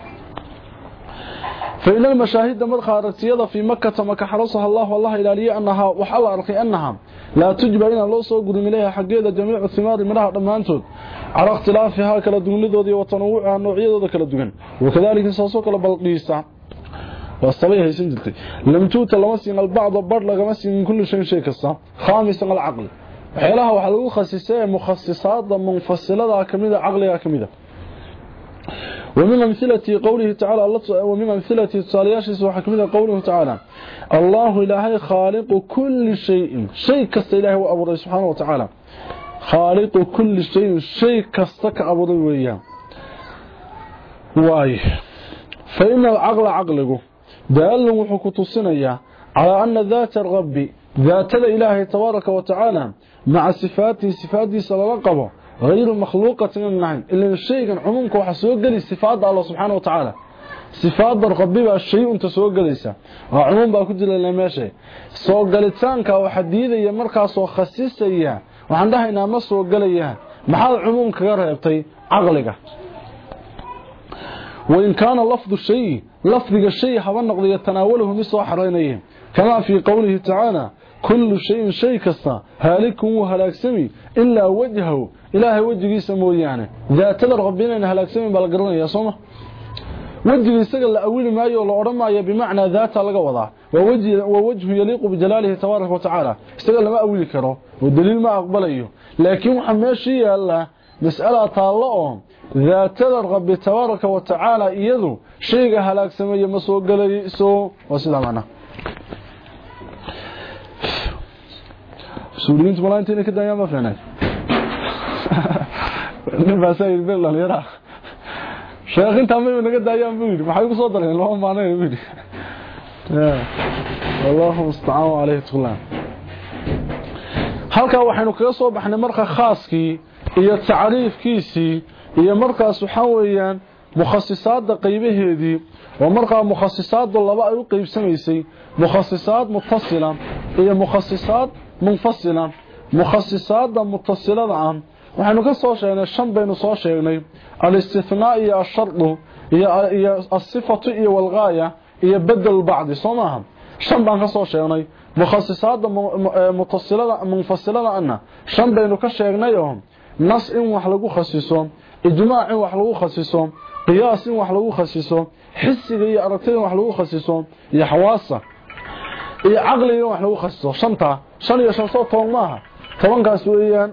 فإن المشاهد مرخى رتيضة في مكة ما كحرصها الله والله إلى لي أنها وحال أرقي أنها لا تجب إلى الله صوغر إليها حقيقة جميع الثمار منها دمانتود على اختلافها كلا دونيدودي وتنوعها نوعية كلا دون وكذلك ساسوك لبلقيسة والصبيح يسنجلتي لم توت لمسين البعض برلغ مسين من كل شيء شيء كسا خامسا العقل وحيلها وحلو خصيصة مخصصات منفصلة كميدة عقلها كميدة ومن أمثلة قوله تعالى ومن أمثلة الصالياشس وحكمنا قوله تعالى الله إلهي خالق كل شيء شيء كست إلهي وأبوه سبحانه وتعالى خالق كل شيء شيء كستك أبوه وإياه واي فإن العقل عقله دال وحكوت الصنية على أن ذات الرب ذات الإله تبارك وتعالى مع صفاته صفاته سلقبه غير مخلوقة من النعم إلا الشيء كان عمومك وحسوق لي صفات الله سبحانه وتعالى صفات الربي بقى الشيء انت سوق ليسا وعموم بقى كد لنا ماشي سوق لتانك وحديدة يمركا سوق خسيسة إياه وعندها إنها ما سوق ليها محال عمومك غيرها عقلك وإن كان لفظ الشيء لفظ الشيء حوال نقضي يتناوله نسوى حرينيه كما في قوله تعالى كل شيء شيء كستا هالك وهلاك سمي إلا وجهه إلهي وجهي سمويانه ذات ربنا إن هلاك سمي بالقرن يا صمة وجهي سقل أول ما يقول أرمى بمعنى ذات لقوضة ووجه, ووجه يليق بجلاله تبارك وتعالى استقل ما أولي كره والدليل ما أقبله لكن محمشي الله مسألة الله ذات الرب تبارك وتعالى إيذو شيء هلاك سمي مسوق لي سو وسلام عنه سوريين تملانتين كده يا ما فهمت نبا سيد بالله يرى شيخ انت ما نغا دايان بيري ما حيو سو دارين لو ما انا بيري والله مستعان عليه تغلان halka waxaynu kaga soo baxnay marka khaaskii iyo taariifkiisii iyo markaas waxa weeyaan mukhassisada qaybaheedii oo marka mukhassisada laba ay u qaybsamaysay mukhassisad muttasila iyo mukhassisad منفصلا مخصصات متصلة عن وحن كسو شيغنا شن بينو سو شيغنay الاستثناء يا الشرط يا الصفه والغايه يا بدل بعض سماهم شن بان كسو شيغنay مخصصات متصلة منفصلة عنا شن بينو كشيغنayهم نص ان wax lagu khasiso ijmaac in wax lagu khasiso qiyaas in wax lagu khasiso xisiga iyo aragtida wax lagu khasiso iyo xawaasa iyo aqliga wax lagu khasiso shanta shan iyo shan soo toon maaha tobankaas weeyaan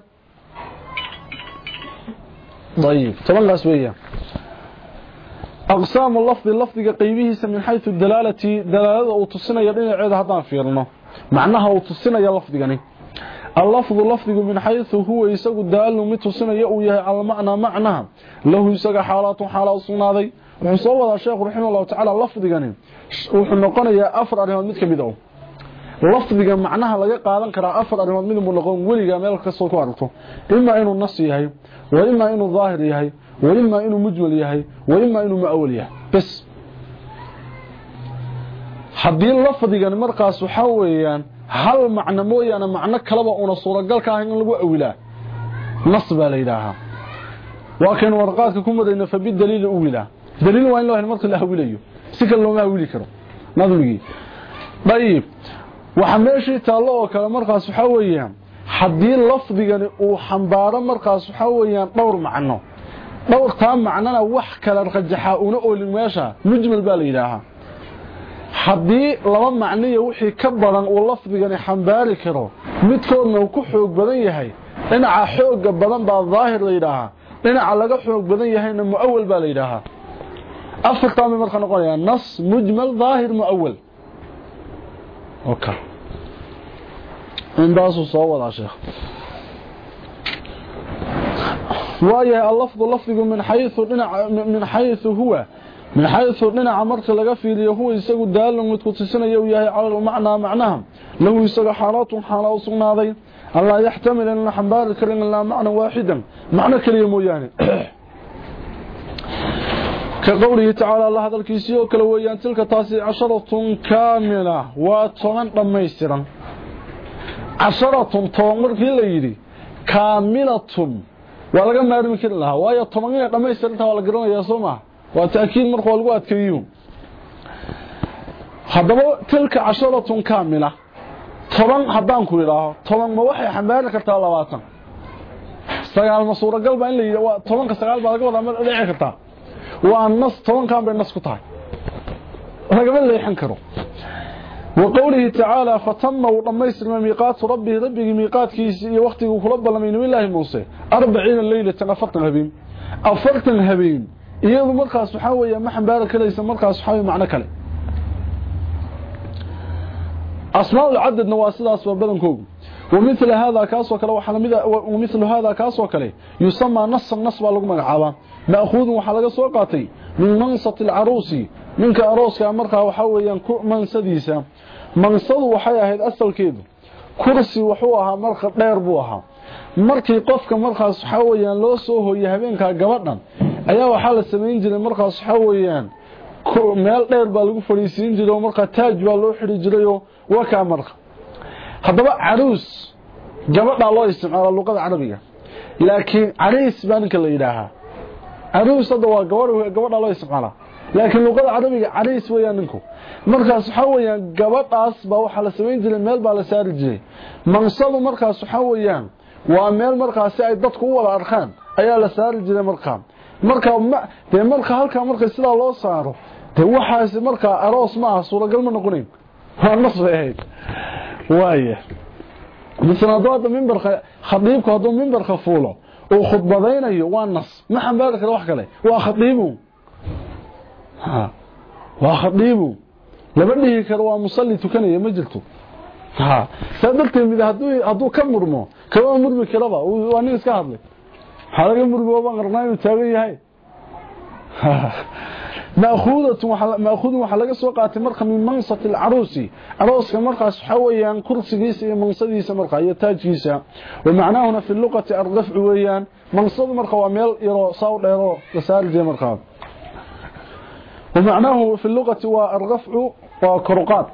طيب tobankaas weeyaan aqsaam اللفظ lafdiga qaybihiisa min haythu dalalati dalalada uu tusinayo dhinaceeda hadaan fiirno macnaha uu tusinayo lafdigani اللفظ لفظه من حيث هو يسق دال متصنيه او yahay al macna macnaha lahu isaga xaalatu xaalad sugnaaday wuxuu soo wadaa sheekhu raximahullahu ta'ala lafdigani wuxuu noqonayaa afar arimood mid kamid ah lafdiga macnaha laga qaadan karaa afar arimood mid uu noqon waliga meel ka soo ku aragto ima inuu nas yahay wa ima inuu zaahir yahay wa ima inuu mujmal yahay wa ima inuu muawwal yahay bas hadii lafdigan markaas waxa weeyaan hal macna mooyana macna kalaba una suuragal ka ahayn in lagu awilaa nas baa leeyahay waa kan warqaadka ku madayna fa bid daliil awila daliil waa in loo helo marka la awilayo si kale loo ma awili karo nadmigi bayib waxa meeshii taalo oo kale markaas waxa weeyaan hadii lafdigani uu xambaaro markaas waxa weeyaan dhowr macno dhowr taan macnana wax kala rajaxa una oolin meesha mujmal baa la yiraahaa hadii laba macniyo wixii ka badan uu lafdigani xambaari karo midkoodna uu ku xoog badan yahay dhinaca xooga badan baa daahir la yiraahaa dhinaca laga xoog badan yahayna muawwal baa la yiraahaa afartaan marka noqonaya nas mujmal daahir muawwal اوكي انداسو سو ودا شيخ وايه اللفظ لفظ من حيث من حيث هو من حيث دنا marka laga fiiriyo huwa isagu daalan mid ku tusinayo yahay calaal macna macnaha lagu isaga xaalaatun xaala u sugnaaday alla yaxtamil in xambaar karin la macna waaxidan macna kaliya mooyaane كقوله تعالى الله هذا الكيسيو كلا ويان تلك تاسي عشرة كاملة وطمان دميسترا عشرة طوامر في الليلي كاملة ولغا مارمي كلا لها وهي طمان دميسترا انتا ولغرون يا سوما وتأكيد مرخو والقوات كيوم هذا تلك عشرة كاملة طمان حبان كل لها طمان ما وحي حمبارك التالواتن سيال مصورة قلبا إن لي طمان كسيال بعد قوة عمال أدعي كتا والنص طبعا كان بالنص قطعي رقم اللي يحنكره وقوله تعالى فتم ولميس ميقات ربه ربه ميقات كيسي وقته كلب لمن الله موسى أربعين الليلة تنفطن هبيم أفرتن هبيم إيضا مرقى سحاوي يا محن بارك ليس مرقى سحاوي معنى كلي أسماء العدد نواسد أسباب بدن كوب ومثل هذا كاس وكله وحلمده ومثل هذا كاس وكله يسمى نص النص لو مغعابا ماخوذ waxa laga soo qaatay min mansat al-arusi ninka arooska markaa waxa weeyaan ku mansadiisa mansadu waxay ahayd asalkeedu kursi wuxuu ahaa marka dheer buu ahaa markii qofka markaas waxa weeyaan loo soo hooyay habeenka gabadhan ayaa waxa la sameyn jiray markaas waxa weeyaan meel dheer baa lagu fariisin jiray marka taaj baa loo xiri jiray oo ka marka hadaba aruus gabadha loo isticmaalo luqada carabiga laakiin aris baan kala yiraahaa aruus hada waa gabadha gabadha loo isticmaala laakiin luqada carabiga aris weeyaan ninku markaas waxa weeyaan gabadhaas baa waxa la sameyn jiray meel baa la saari jiray mansadu markaas waxa weeyaan waa meel markaas ay dadku u wada arkaan ayaa la saari jiray markaa marka de marka halka marka sida loo saaro de waxaas marka aroos ma ah suuragal ma noqonin waa nasbeey waaye مثلا هذا منبر خطيبك هذا منبر خفوله وخطبتين waa nas ma xambaar kale wax kale waa khatiibu ha waa khatiibu laba dhigi karo waa musalli tukanaya ma jirto ha sadaltay mid haduu haduu ka murmo kaba murmi karaba waa nin iska hadlay xalaga murmo baan qarnaayo taagan yahay ماخوذة ماخوذ waxa laga soo qaatay marka min mansat al-arusi arooska markaas waxa weeyaan kursigiisa iyo mansadiisa marka iyo taajkiisa wa macnaahuna fi luqati ar-raf' weeyaan mansad marka waa meel yaro saaw dheero la saarjay marka wa macnaahu fi luqati wa ar-raf' wa kurqat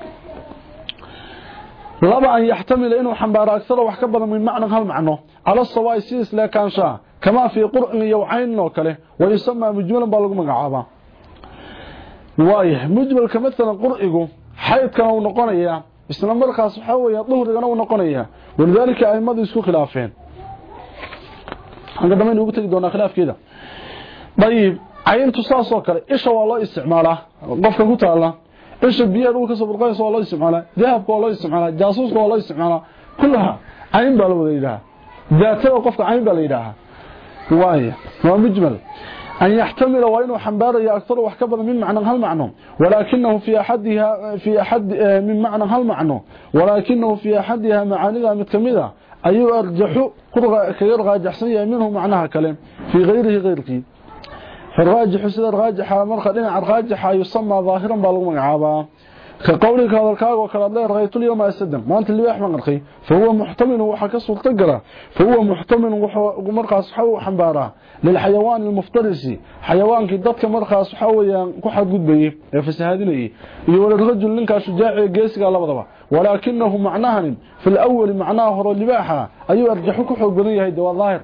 laba an yahtamil inuu xambaaro akthar wax ka badan min macna hal macno ala sawaay sis la kaansha kama fi qur'an yaw'ayn oo kale wa yusamma mujmalan baa lagu magacaabaa وايه مجمل كمثلا قرئه حيث كانوا نقونيا isla markaas waxa weeye dhuhrigana uu noqonaya walidalika aymadu isku khilaafeen anga dhamaan ugu tagi doona khilaafkeeda dayib ayntu saasoo kale isha waa loo isticmaalaa qofka ku taala isha biyo uu ka soo burqayso waa loo isticmaalaa dahabka waa loo isticmaalaa jaasuuska waa loo isticmaalaa kullaha ayn baa loo wadayaa daatada qofka ayn baa leeyahay waaye waa mujmal أن يحتمل وإنه حنبار أكثر وحكبر من معنى هل معنى ولكنه في أحدها في أحد من معنى هل معنى ولكنه في أحدها معانيها متكملة أي أرجح كغير راجح سيئة منه معناها كلام في غيره غيرك فالراجح سيئة الراجح مرخدين عن راجح يسمى ظاهرا بالغم عابا كقولك هذا الكاغ وكلا الله رغيت اليوم أسدم ما أنت اللي بيحمل رخي فهو محتمل وحكسه التقرى فهو محتمل ومرقص حو حنباره للحيوان المفترسي حيوان كددك مرقص حويا كحد قدبيه فسهادنيه يقول الرجل لنك شجاع قيسك لبدبا ولكنه معناه في الأول معناه هو اللباحة أي أرجحك حق بنيه هيدا والظاهر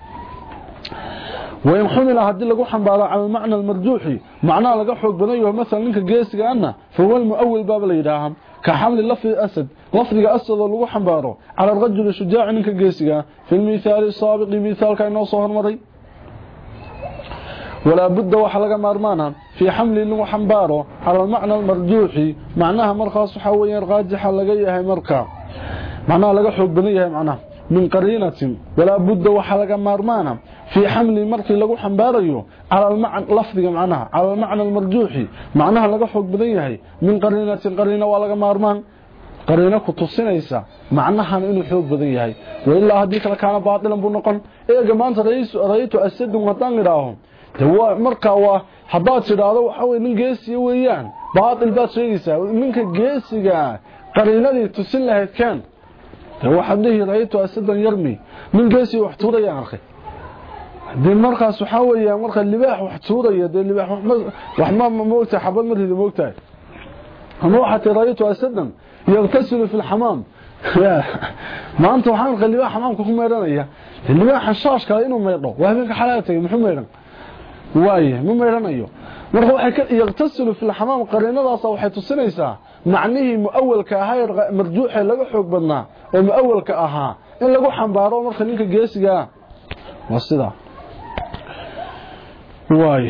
وإن حمل هدي لغو حنبارا على المعنى المرجوحي معناه لغو حق بنيه مثلا لنك قيسك أنه فهو المؤول باب ليداهم كحمل لفظ أسد لفظ أسد لو حنباره على الرجل الشجاع نك جيسغا في المثال السابق مثال كانه صهر مري ولا بد waxa laga maarmaana في حمل لو حنباره على المعنى المرجوح معناها مرخص waxa weeyaan raajixa laga yahay marka معناها laga xoog badan yahay macnaha من قرينة ولا بد waxa laga maarmaana في حمل markii lagu xambaarayo على المعنى لفظiga macnaha على المعنى المرجوح معناها laga xoog badan yahay من قرينة قرينة waa laga maarmaan قرينة ku tusinaysa macnahan inuu xoog badan yahay walaa hadii kala kaana baadilan buu noqon ee maanta ra'iisu ra'iitu asad wadan iraaho dawa marka waa hadaa tiraado waxa weey nin geesiyo weeyaan baadil baad sheegaysaa ninka geesiga qariinadii tusin lahayd kan dawa hadii ra'iitu asad yarmi nin geesiyo wax tuuraya arkay hadii markaas waxa weeyaan marka libaax wax tuuraya de libaax wax ma moogta xabad markii moogtahay ama waxa ra'iitu asad يغتسل في الحمام ما أنت وحان قلبها حمامك كم ميرانيا اللي حشاش كان إنه ميرانه وهبينك حالاتي محو ميران وايه مو ميرانيو marka waxa يغتسل في الحمام قرينadaas waxay tusinaysaa macnihii muawalka ahaa marjuuxa laga xoog badnaa oo muawalka ahaa in lagu xambaaro marka ninka geesiga wasida waaye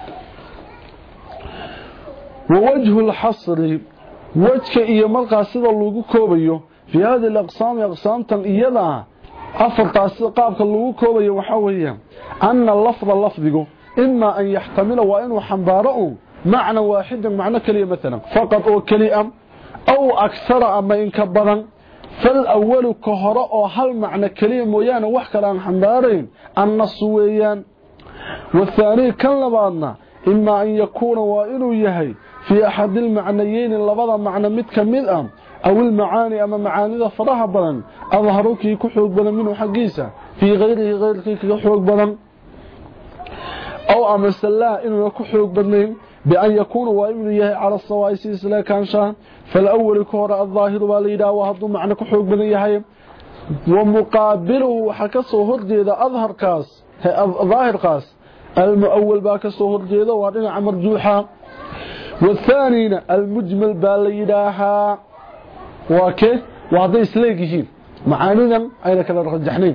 ووجه الحصر wajka iyo markaa sida lagu koobayo fi hada al-aqsam aqsamtan iyada afartaas qaabka lagu koobayo waxa weeyaan anna lafdha lafdigu imma an yahtamila wa in xambaaro macna waahid macna kaliya mesela faqad oo kaliya aw akthara ama in ka badan fal awwal kahara oo hal macna kaliya mooyaan wax kale aan xambaarayn an-nas weeyaan wa thani kan labaadna imma an yakuna wa inuu yahay في أحد المعنيين لبضا معنى متك مدأم أو المعاني أما معاني فرها بلن أظهروك كحوك بلن منه حقيسة في غيره غيرك كحوك بلن أو أما السلاء إنه كحوك بلن بأن يكون وإمنيه على الصوائسي سلا كان شان فالأول كورة الظاهر والإيدا وهضو معنى كحوك بلن يحي ومقابله حكسه هرجي إذا أظهر كاس ظاهر كاس المؤول باكسه هرجي إذا وعدنا عمر جوحا والثاني المجمل باليداها واكي وهذا سليقين معانينا اين كلا رجحنين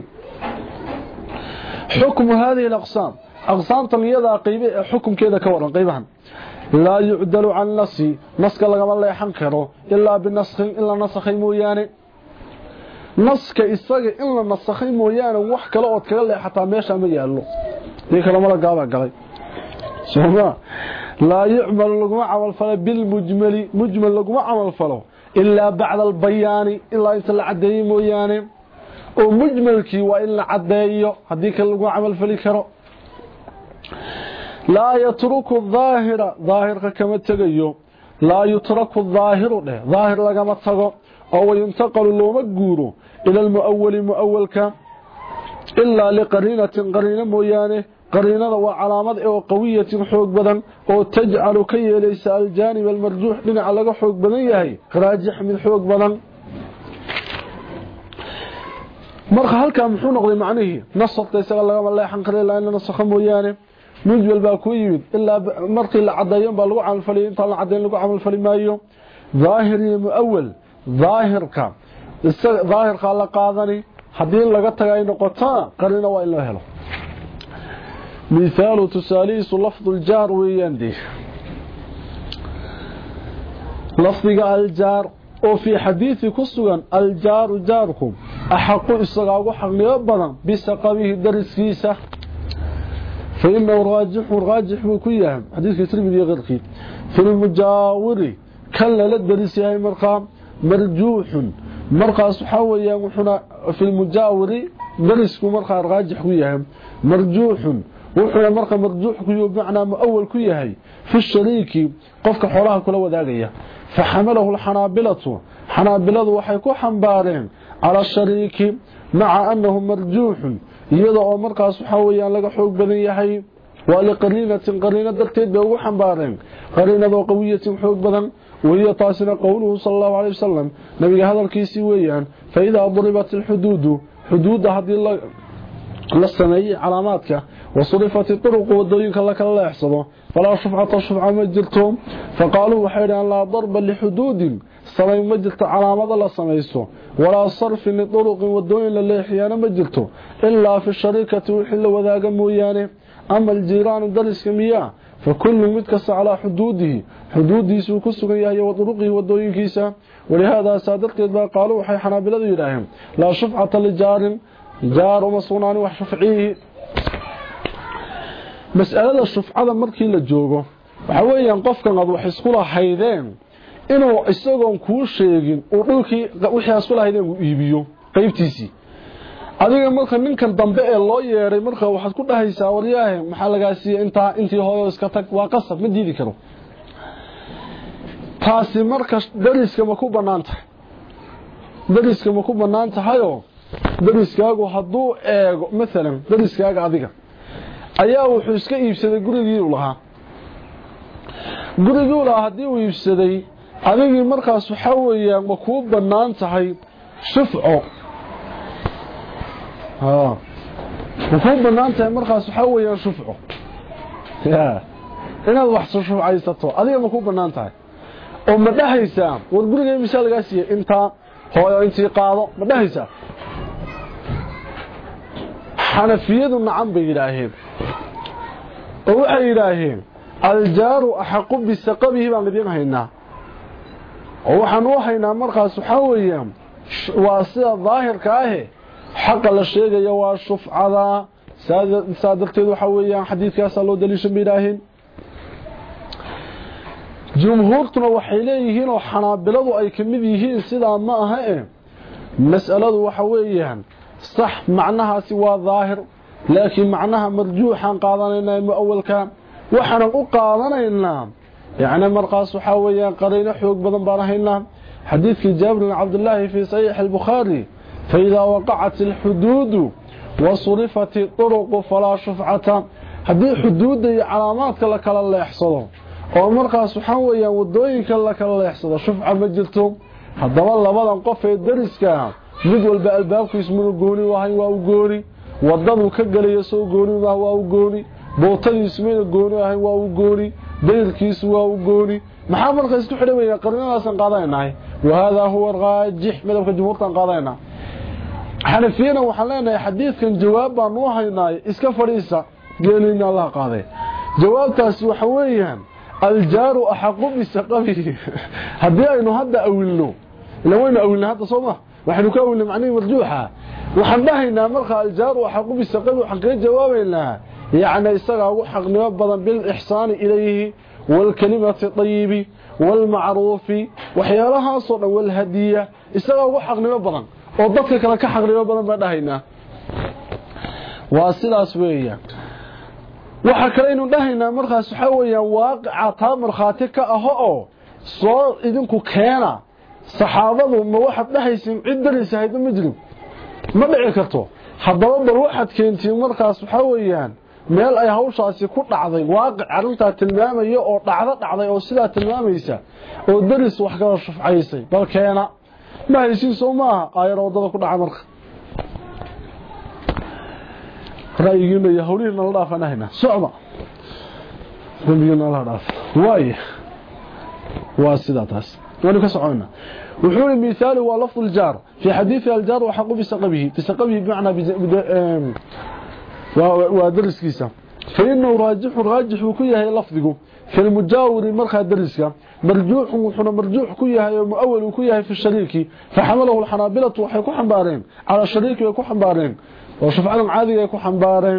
حكم هذه الاقسام اقسام تمييزا قيبه حكم كذا كورن قيبها لا يعدل عن نص نص لغما لا يحنكرو الا بالنسخ الا نسخ مويانه نسك isaga in la nasakhay mooyaan wax kale oo kale leh xataa meesha ma yaalo tii kale ma la gaaba galay soo لا يعمل لغما عمل فله بالمجمل مجمل لغما عمل فله إلا بعد البيان إلا إنت العدي موياني ومجملكي وإلا عدي هديك لغما عمل فلي كرو لا يترك الظاهر ظاهر كما تغيو لا يترك الظاهر له ظاهر لغما تغو أو ينتقل لو مجورو إلى المؤول مؤولك إلا لقرينة قرينة موياني قرينه وعلامات او قويه xoog badan oo tajcalu kaylaysa aljanib almarjuh dhinaca laga xoog badan yahay raajix mid xoog badan marka halka muxuu noqday macnaheedu nasabta isaga laga leexan karay la in nasakha mooyaane mujmal baa ku yimid illa markii la cadeeyo baa lagu camal falay inta la cadeeyo lagu camal fali maayo zaahiri muawwal zaahirka zaahirka la qaadani hadii laga tagay noqoto qariino waa in la helo مثال تساليس لفظ الجار ويندي لفظ الجار وفي حديث كسوغان الجار جاركم أحق إسراغ حقني بدن بسقبه درسكيسة فإنه راجح راجح وكيهم حديث الترمذي غيركي في المجاور كلا للدرس هي مرقام مرجوح مرقى صحويا وحنا في المجاور درسكم مرقى راجح ويهم مرجوح wuxuu marka marjuux ku yahay macna muawwal ku yahay fi shariiki qofka xoolaha kula wadaagaya fa hamalahu alhanabilatu hanabiladu waxay ku xambaareen ala shariiki ma'a annahu marjuux iyada oo markaas waxa weeyaan laga xoog badan yahay waa li qariinatin qariina darteed bay ugu xambaareen qariinada qawiyatin xoog badan وهي taasina qowluhu sallallahu alayhi wasallam nabiga hadalkiisii weeyaan fa idha duribat alhudud hudud hadii la sameeyay calaamaadka وصرفت الطرق ودوينك لك الله يحصده فلا شفعة شفعة مجرتهم فقالوا وحيدا لا ضرب لحدود سمي مجلت علامة الله سميسو ولا صرف لطرق والدوين لليحيان مجلته إلا في الشركة وحل وذاق مويانه أما الجيران درس كمياه فكل متكس على حدوده حدوده سوكسك يهي وطرقه والدوين كيسا ولهذا سادتك قالوا حي حنابلة يراهم لا شفعة لجار جار ومصونان وحشفعيه مسألة الشفعة مركي للجوغو وحويا قفكا قد وحسكولا حيدين inuu isagoon kuu sheegin oo dhulkii wixii asku lahayd uu iibiyo qaybtiisi adiga marka ninkan dambe ee loo yeeray marka waxaad ku dhahaysaa wariyaahay maxaa laga siiyay inta intii hooyo iska tag waa qasab ma diidi karo taasi marka dariska ma ku banaantahay dariska ma ku banaantahay oo dariskaagu haduu eego mesela dariskaaga adiga ayaa wuxuu iska iibsaday gurigii uu lahaa gurigii uu lahaa hadii uu iibsaday adigii markaas waxa weeyaan ma ku banaan tahay shufco ha ma ku banaan tahay markaas waxa weeyaan shufco ya inaad wax soo shufcaysato adiga ma ku banaan tahay oo ma dhahaysaa war gurigay misaalga siiyay inta hooyo intii qaado ma dhahaysaa xanafiyadu nacam bay yiraahdeen oo waxay yiraahdeen aljaaru ahqqu bisaqabihi baan idin haynaa oo waxaan u haynaa markaas waxa weeyaan waa sida daahirka ah xaq la sheegayo waa shufcada saadaqteedu waxa weeyaan xadiidkaas loo daliishan biiraahin jumhuurtuna waxay leeyihiin oo xanaabiladu ay kamid yihiin sida ma aha ee mas'aladu waxa weeyaan sax macnahaasi waa daahir laakiin macnaha marjuuxan qaadanaynaa muawwalka waxaan u qaadanaynaa يعني مرقاس وحاويا قرينه حوق بدن بارهينا حديث جابر بن عبد الله في صحيح البخاري فإذا وقعت الحدود وصرفت الطرق فلا شفعة هذه حدود علامات لك الله يحصله ومرقاس وحاويا ودوينك لك الله يحصله شفعة مجلتهم هذا والله بدن قف الدرسك مدول بالبابك اسمه غوري وهي واو غوري وددو كغليه سو غوري واو غوري بوتدي اسمه غوري وهي واو غوري ديركيس واو غوري maxaa marka isku xidhawaya qarnadaasan qaadaynahay wahada huwa raajih madhabka jumhuurtan qaadayna xanafiyana waxaan leenahay xadiidkan jawaab baan u haynay iska fariisa geelina Allah qaaday jawaabtaas waxa weeyaan aljaaru ahqqu bisaqabihi hadii aynu hadda awilno ila wayna awilna hadda Soomaa waxaanu ka awilna macnaheedu marjuuxa waxaan dhahaynaa marka aljaaru ahqqu bisaqabihi waxaan ka jawaabaynaa يعني isaga ugu xaqnimo badan bil ihsaan ilayhi wal kalimati tayyib wal ma'ruf waxyaalaha soo dhan wal hadiya isaga ugu xaqnimo badan oo dadka kale ka xaqnimo badan ba dhahaynaa waa sidaas weeyaan waxa kale inuu dhahaynaa markaas waxa weeyaan waaqica taamir khaati ka ah oo soo idinku keena saxaabadu ma waxad dhahaysin cid darisahayd ma jirin ma dhici karto haddaba bal waxad keentii markaas waxa weeyaan meel ay hawshaasi ku dhacday waaqic arinta tilmaamayo oo dhacdo dhacday oo sida tilmaamaysa oo daris wax ka shufcaysay bal keena ma haysin Soomaa ayar wadada ku dhaca marka ra'yigiina iyo hawlihiina la dhaafanayna socda dambiina la dhaaf way waa sida taas wali ka socona wuxuu miisaal waa lafظ الجار في حديث الجار وحق بسقبه بسقبه بمعنى ودرسكيسا فإنه راجح راجح كيها لفظه في المجاور مرخى درسكا مرجوح وحنا مرجوح كيها مؤول كيها في الشريك فحمله الحنابلة وحي كو حنبارين على الشريك يكو حنبارين وشفعنا عادي يكو حنبارين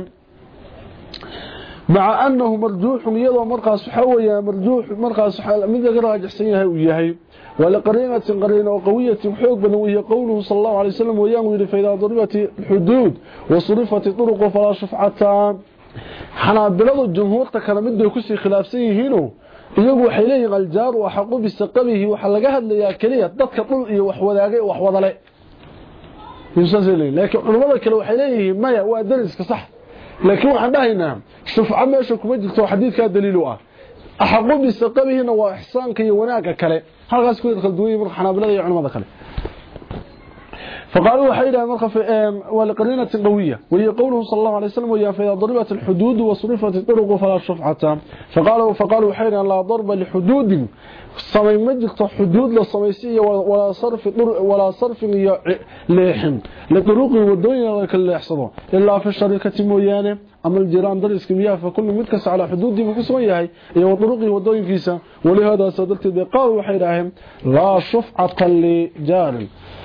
مع أنه مرجوح يضع مرخى سحوية مرجوح مرخى سحوية من ذلك راجح سيها وياهي ولقرينة قرينة وقوية حوق وهي قوله صلى الله عليه وسلم ويامر فإذا ضربت الحدود وصرفت الطرق فلا شفعتان حنابلة الجمهور تكلمده كسي خلافسيهينه iyagu waxay leeyihiin aljaar wa xaqu bisaqabihi waxa laga hadlayaa kaliya dadka dhul iyo wax wadaagay wax wadale yusasilay laakiin culimada kale waxay leeyihiin maya waa dariska sax laakiin waxaan dhahaynaa shufca meesha kuma jirto xadiidka daliil u ah xaqu bisaqabihina waa ihsaanka iyo wanaaga kale halkaas ku qalduway mar xanaabilada iyo culimada kale فقالوا حيدا مرخ ولقرينة قوية وهي قوله صلى الله عليه وسلم وهي فإذا ضربت الحدود وصرفت الطرق فلا شفعة فقالوا فقالوا حيدا لا ضرب لحدود صمي مجلت حدود للصميسية ولا صرف ولا صرف ليحن لطرق والدنيا وكل يحصلون إلا في الشركة مويانه أما الجيران درس كمياه فكل متكس على حدود مكسوية هي وطرق والدنيا كيسا ولهذا سادلت بقالوا حيداهم لا شفعة لجار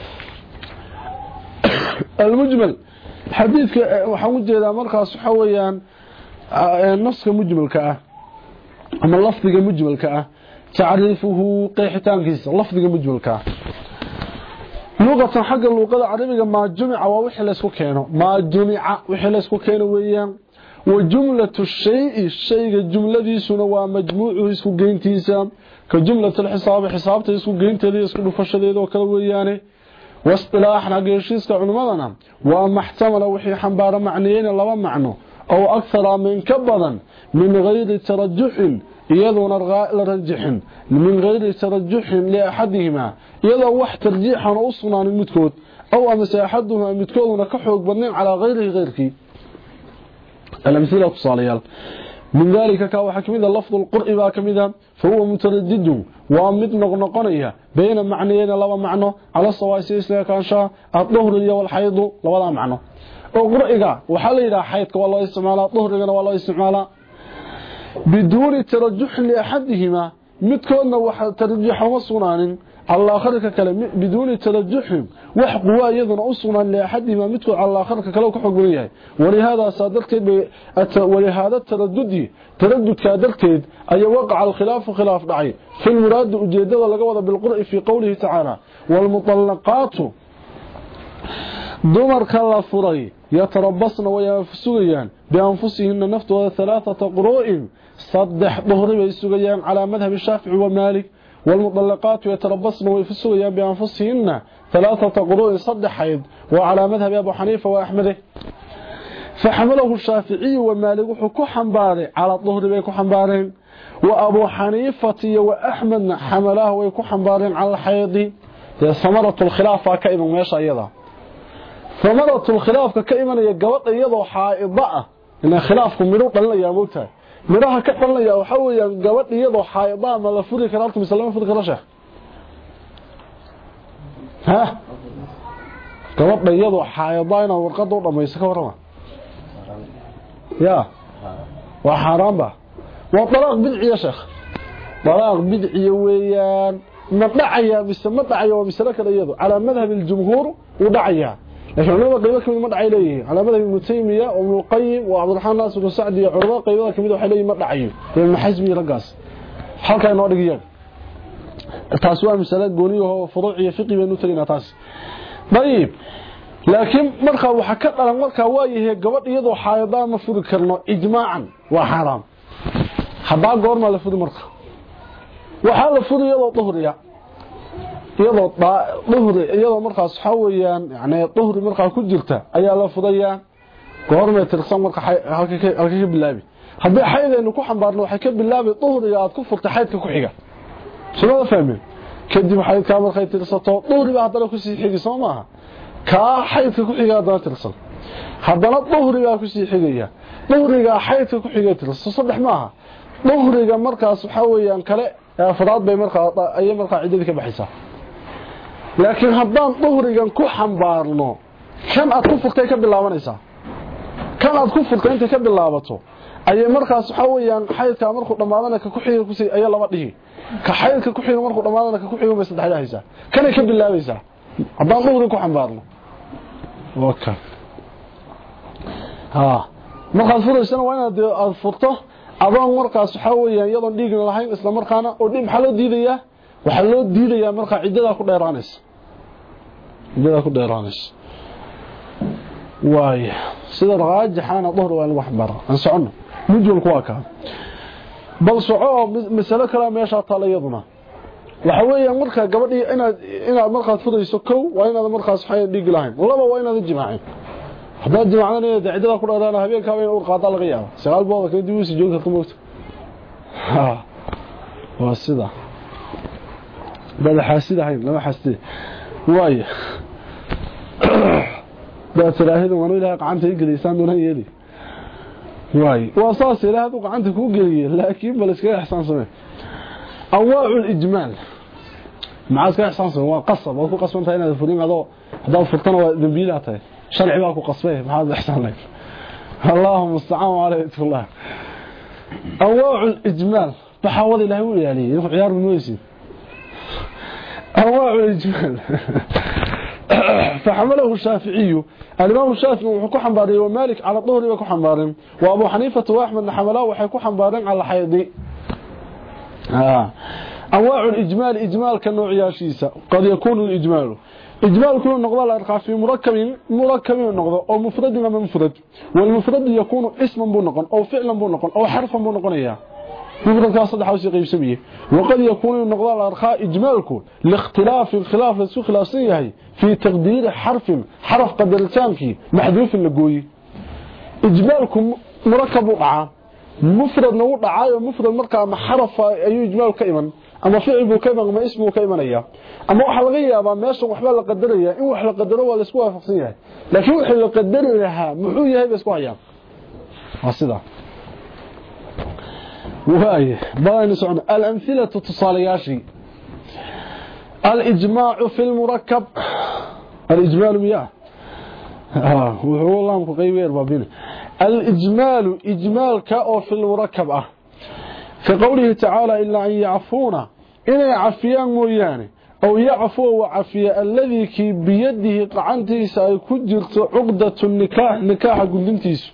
المجمل حديثك waxaan u jeedaa markaas waxa weeyaan naska mujmalka ah ama lafdiga mujmalka ah taariifuhu qeexitaankiisa lafdiga mujmalka luqatan xagga luqada carabiga ma jumca waa wixii la isku keeno ma jumca wixii la isku keeno weeyaan wa jumlatu shay'i shayga jumladiisuna waa majmuucu isku geyntiisa ka jumlatul hisaab hisaabta isku geynteeda isku dhufashadeeda oo kala weeyaane واصطلاحنا قيشيسك علمنا وما احتمل وحي حنبار معنيين لبا معنى أو أكثر من كبضا من غير ترجح يذون الرجح من غير ترجح لأحدهما يذو واحد ترجيحا أصلا المتكود أو أمس أحدهما المتكود كحوك بنين على غيره غيرك الأمثلة الصالية من ذلك كاو حكميدا لفظ القرء باكميدا فهو متردد وامد نقنقنيا بين معنيين لبا معنى على الصواسي اسلا كانشا الظهر والحيض لبا معنى او قرئغا waxa la yiraahdaa xaydka waa loo isticmaalaa dhuhrigana waa loo isticmaalaa بدون ترجح لاحدهما midkoodna waxa tarjih uma sugnaanin alla akharka kale بدون ترجح wax quwa iyaduna u sugnaan leexadima midkood alla akharka kale ku xog yahay walihada saadalkeed walihada taraddudi taraddudka darteed ay waqع الخلاف خلاف dhacay في المراد ujeedada laga wada bil qur'i fi qawlihi ta'ala wal mutallaqat dumar kala furay yatarabasna wa yafsugayaan bi anfusihinna naftooda thalathata qura'in saddex dhuhri bay sugayaan ala madhhab Shafi'i wa Malik والمطلقات يتربصن ويفسقن بأنفسهن ثلاثة قروء صدح حيض وعلى مذهب أبو حنيفة وأحمد فحمله الشافعي ومالك وحكو حنباري على الظهر بيكو حنبارين وأبو حنيفة وأحمد حملاه ويكو حنبارين على الحيض ثمرة الخلاف كائما ماشا أيضا ثمرة الخلاف كائما يقوط أيضا حائضاء إن خلافكم مروقا لا يموتها miraha ka dhalaya waxa weeyaan gabadh iyadoo xaayada ma la furi karaa mise lama furi karaa sheekh ha gabadh iyadoo xaayada ina warqad u dhamayso ka warama ya waa xaraam ba waa talaaq bidci ya sheekh talaaq bidci weeyaan ma dhacaya mise ma dhacayo mise kale iyadoo ala madhab al-jumhur u dhacaya لكن لما قيبه كميد ما دحاي ليه على مذهب ابن تيميه وابن القيم وعبد الرحمن ناصر السعدي عروه قيبه كميد waxay leeyihiin ma dhacayo in xisbi ragaas halka inoo dhigiyaan taas waa mas'ala gooniyo furuuc iyo fiqi baynu tagnaa taas bayib laakiin marka waxa ka dhalan marka waa yahay gabadh iyadoo xaayada ma furi karno ijmaacan waa xaraam hadaa goorma la furi marka waxa la furi iyadoo dhuhriya iyadoo dhuhri iyadoo markaas waxa weeyaan yani dhuhri markaa ku jirta ayaa la fudayaa goorma tirsan marka halka halka ka bilaabi hadii xaydaynu ku xambaarno waxa ka bilaabi dhuhriga aad ku furta xaydka ku xiga soo fahmin kadib xaydka markay tirsato dhuhriga hadana ku sii xigi soo maaha ka xaydka ku xiga hadana tirsan hadana dhuhriga ku sii xigaya dhuhriga xaydka ku xiga tirsan saddex maaha dhuhriga markaas waxa weeyaan kale afraad bay markaa ay markaa cidida ka baxaysaa laakiin haddaan dhuhrigan ku xambaarno kan aad ku furtay ka bilaabanaysaa kan aad ku furtay inta ka bilaabato ayay markaas waxa weeyaan xaydka markuu dhamaadana ka ku xiga ku sii ay laba dhihi ka xaydka ku xiga markuu dhamaadana ka ku xiga ma saddexda haysa kan ay ka bilaabaysaa haddaan dhuhrigan ku xambaarno waka ha markaas furaysana waa inaad aad furto adoon markaas waxa weeyaan iyadoon dhiigna lahayn isla markaana oo dhib maxaa loo diidayaa waxa loo diidayaa marka cidada ku dheeraanaysa cidada ku dheeraanaysa waay sida raajixana dhuhr waa lagu xambaaro aan socono mujulku waa ka bal soco mas'ala kala meesha talayaduna waxa weeyaan marka gabadhii inaad inaad markaad fudayso kow waa inaad markaas waxay dhig lahayn laba waa inaad jimaacin hadaa jimaacana cidada ku dheeraana habeenka weyn uu qaada laga yaabo sagaal bood ka dib u sii joogto moogto ha waa sida bal xaasidahay lama xaastay waay ذات الهيد وانا إلهي قعنت إنجليسان دون يلي واي وأساس إلهي هذا قعنت كوجلي لكن بلسكي إحسان سمين أنواع الإجمال مع اسكي إحسان سمين وقصب وكو قصبان تاين هذا الفرين هذا هذا فرطان ودنبيلاته شرعي باكو قصبه بهذا إحسان لك اللهم استعان عليه الله أنواع الإجمال بحاول إلهي ويالي يروح عيار الموسي أنواع الإجمال فحمله الشافعي الإمام الشافعي وحكو حنباري ومالك على طهري وكو حنبارين وأبو حنيفة وأحمد حمله وحكو حنبارين على حيضي آه. أنواع الإجمال إجمال كالنوع ياشيسة قد يكون الإجمال إجمال كل النقضة لا يرقى في مركب مركب النقضة أو مفرد من مفرد والمفرد يكون اسما بنقا أو فعلا بنقا أو حرفا بنقا إياه مفرد كاصد حوسي قيب سميه وقد يكون النقضة لا يرقى إجمالك لاختلاف الخلاف لسو خلافسيه في تقدير حرف حرف قدرتانك محذوف اللقوي إجمالكم مركب وقعا مفرد نوضع ومفرد مركب محرف أي إجمال كيما أما فعل بو كيما أما اسمه كيما إياه أما waxa laga yaabaa meesha waxba la qadaraya in wax la qadaro waa la isku waafaqsan yahay laakiin waxa la qadari lahaa muxuu yahay bas ku hayaan wasida waay baan socon al amthilatu tusaliyashi al ijma' fi al murakkab al ijmal miyah ah wuxuu wallahu ku qaybeer baabina al ijmal ijmalka oo fi al murakkab ah fi qawlihi ta'ala illa an ya'funa ina ya'fiyaan mooyaane أو يعفو وعفية الذي كي بيده قعنتيس أي كجرت عقدة النكاح نكاح قندنتيس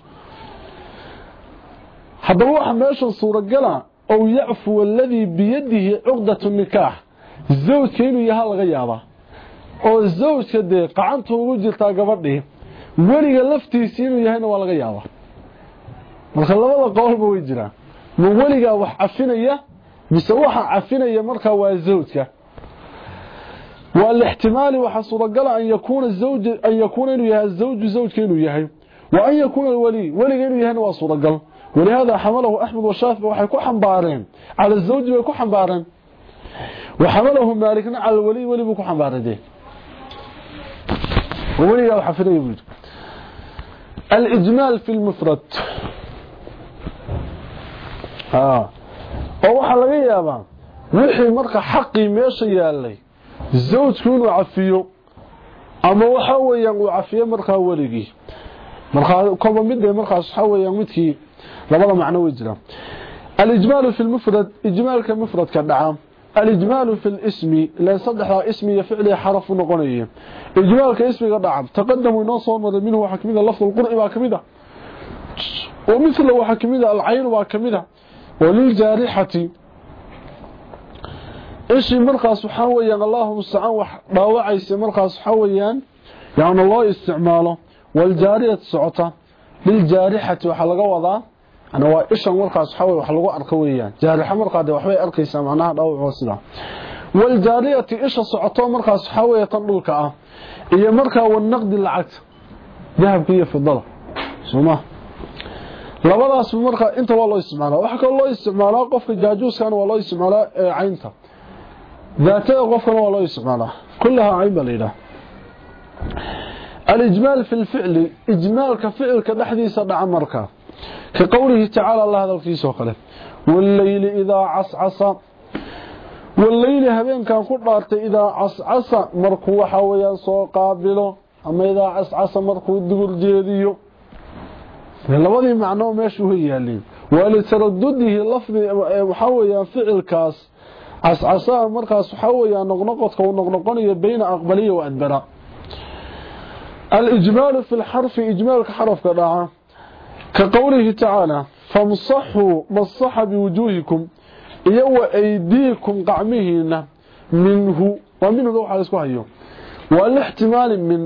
هذا هو حماشا صورة قلع أو يعفو الذي بيده عقدة النكاح الزوج كينو يهال غيابة أو الزوج كده قعنته وجرت قبرده ولي لفتي سينو يهين والغيابة والخلابة قول بوجرة من ولي وحفنية بسوحا عفنية مركا والزوجك والاحتمال وحصر قال أن يكون الزوج أن يكون إنه الزوج زوج كينو يهي وأن يكون الولي ولي إنه يهي وصور قال ولهذا حمله أحمد والشافعي وحيكون حنبارين على الزوج ويكون حنبارين وحمله مالك على الولي ولي بيكون حنبارين دي وولي أو حفظه يبيد الإجمال في المفرد آه ووحا لغا يابا وحي مركا حقي ميشي يالي الزوج كونه عفيو اما waxa weeyaan uu cafiyo marka waligi marka kuma mid ee marka waxa weeyaan midkii labada macno way jiraan al-ijmal fi al-mufrad ijmal ka mufrad ka dhaca al-ijmal fi al-ismi la saddexa ismi iyo ficli xaraf noqonayo ijmal ka ismiga dhaca taqaddam inoo soo maray minhu waxa kamida lafd al-qur'i waa kamida oo misla waxa kamida al-ayn waa kamida walil jarihati إيشي مرقص وحاويا اللهم استعان وحاوعيس مرقص وحاويا يعني الله استعماله والجارية السعطة للجارحة وحلقة وضع أنا هو إيشا مرقص وحاويا وحلقة أركويا جارحة مرقص وحاويا أركيسا معناها دعوة وصلة والجارية إيشا السعطة مرقص وحاويا تنقلك إيا مرقص والنقد العكس ذهب كيه في الضلع سماه labadaas marka inta waa loo isticmaalaa waxa kale loo isticmaalaa qofka jaajuuskan waa loo isticmaalaa caynta ذاته قفنا والله يسمعنا كلها عيب ليلة الإجمال في الفعل إجمال كفعل كدحديث دع مركا كقوله تعالى الله هذا الكيس وقاله والليل إذا عصعص والليل هبين كان قرارت إذا عصعص مركو وحاويا سو قابله أما إذا عصعص مركو الدقل جيديو لبدي معناه ماشي هي اللي ولتردده لفظ وحاويا فعل كاس عصعصا مركز حويا نقنقطك ونقنقنية بين أقبلية وأدبراء الإجمال في الحرف إجمال كحرف كداعة كقوله تعالى فامصحوا مصح بوجوهكم يو أيديكم قعمهن منه ومنه ذو حالة اسكوها والاحتمال من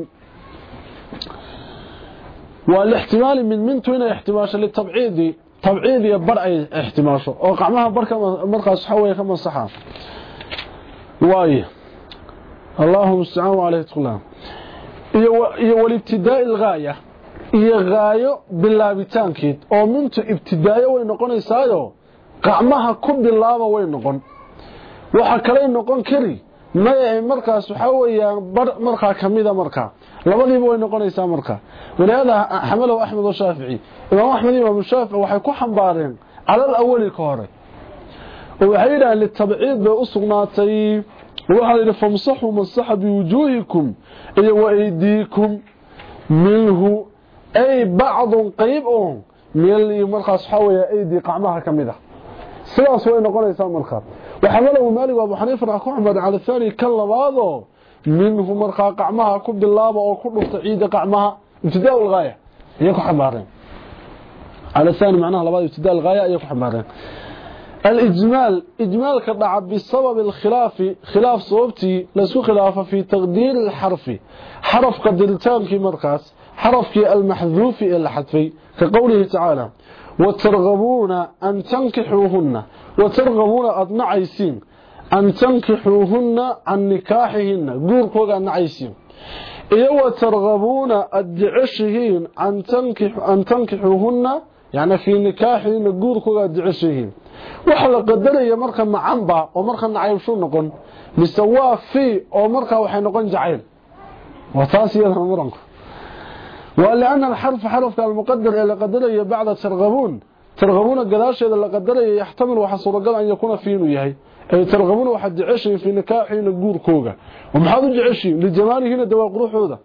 والاحتمال من منتو هنا احتماشا للتبعيدي تبعيد يبرع احتماشه او قعمها بركه مرقص حويه كما صحا واي اللهم استعان عليه تقولها iyo walibtidaa ilgaaya iyo gaayo bilaabitaankeed oo mintu ibtidaayo way noqonaysaayo qacmaha ku bilaaba way noqon waxa kale noqon kari ما مركز وحويا مركا كميده مركا labadiiba way noqonaysaa marka walaada xamalo ahmed oo shaafici imaam ahmed iyo shaafici waxay ku xambaareen calal awali ka hore oo waxay yiraahdeen litabciid bay u sugnaatay waxa la famsahu masaha bi wujuhikum iyo waydiikum minhu ay ba'd qayb oo meel markaas xawaya aydi qacmaha kamida sidaas way noqonaysaa marka waxamalo maalik abu xaniifa ku xambaar cala thani kalabaado منه مرقا قعمها كب اللابة أو كل تعيد قعمها ابتداء الغاية يكو حمارين على الثاني معناها لبعض ابتداء الغاية يكو حمارين الإجمال إجمال كضع بسبب الخلاف خلاف صوبتي لسو خلافة في تقدير الحرف حرف قدرتان في مركز حرف في المحذوف الحذفي كقوله تعالى وترغبون أن تنكحوهن وترغبون أضنعيسين أن تنكحوهن عن نكاحهن قول كوغا نعيسين إيوة ترغبون الدعشهين أن, تنكح أن تنكحوهن يعني في نكاحهن قول كوغا الدعشهين وحلا قدر يمركا معنبا ومركا نعيشون نقول مستواه في ومركا وحي نقول جعيل وتاسي المرنك ولأن الحرف حرف المقدر إلى قدر بعد ترغبون ترغبون القداش إذا قدر يحتمل وحصول قال أن يكون فيه يهي أي ترغبون واحد جعشي في نكاحين الجور كوغا ومحاضر جعشي لجماله هنا دواء قروح هذا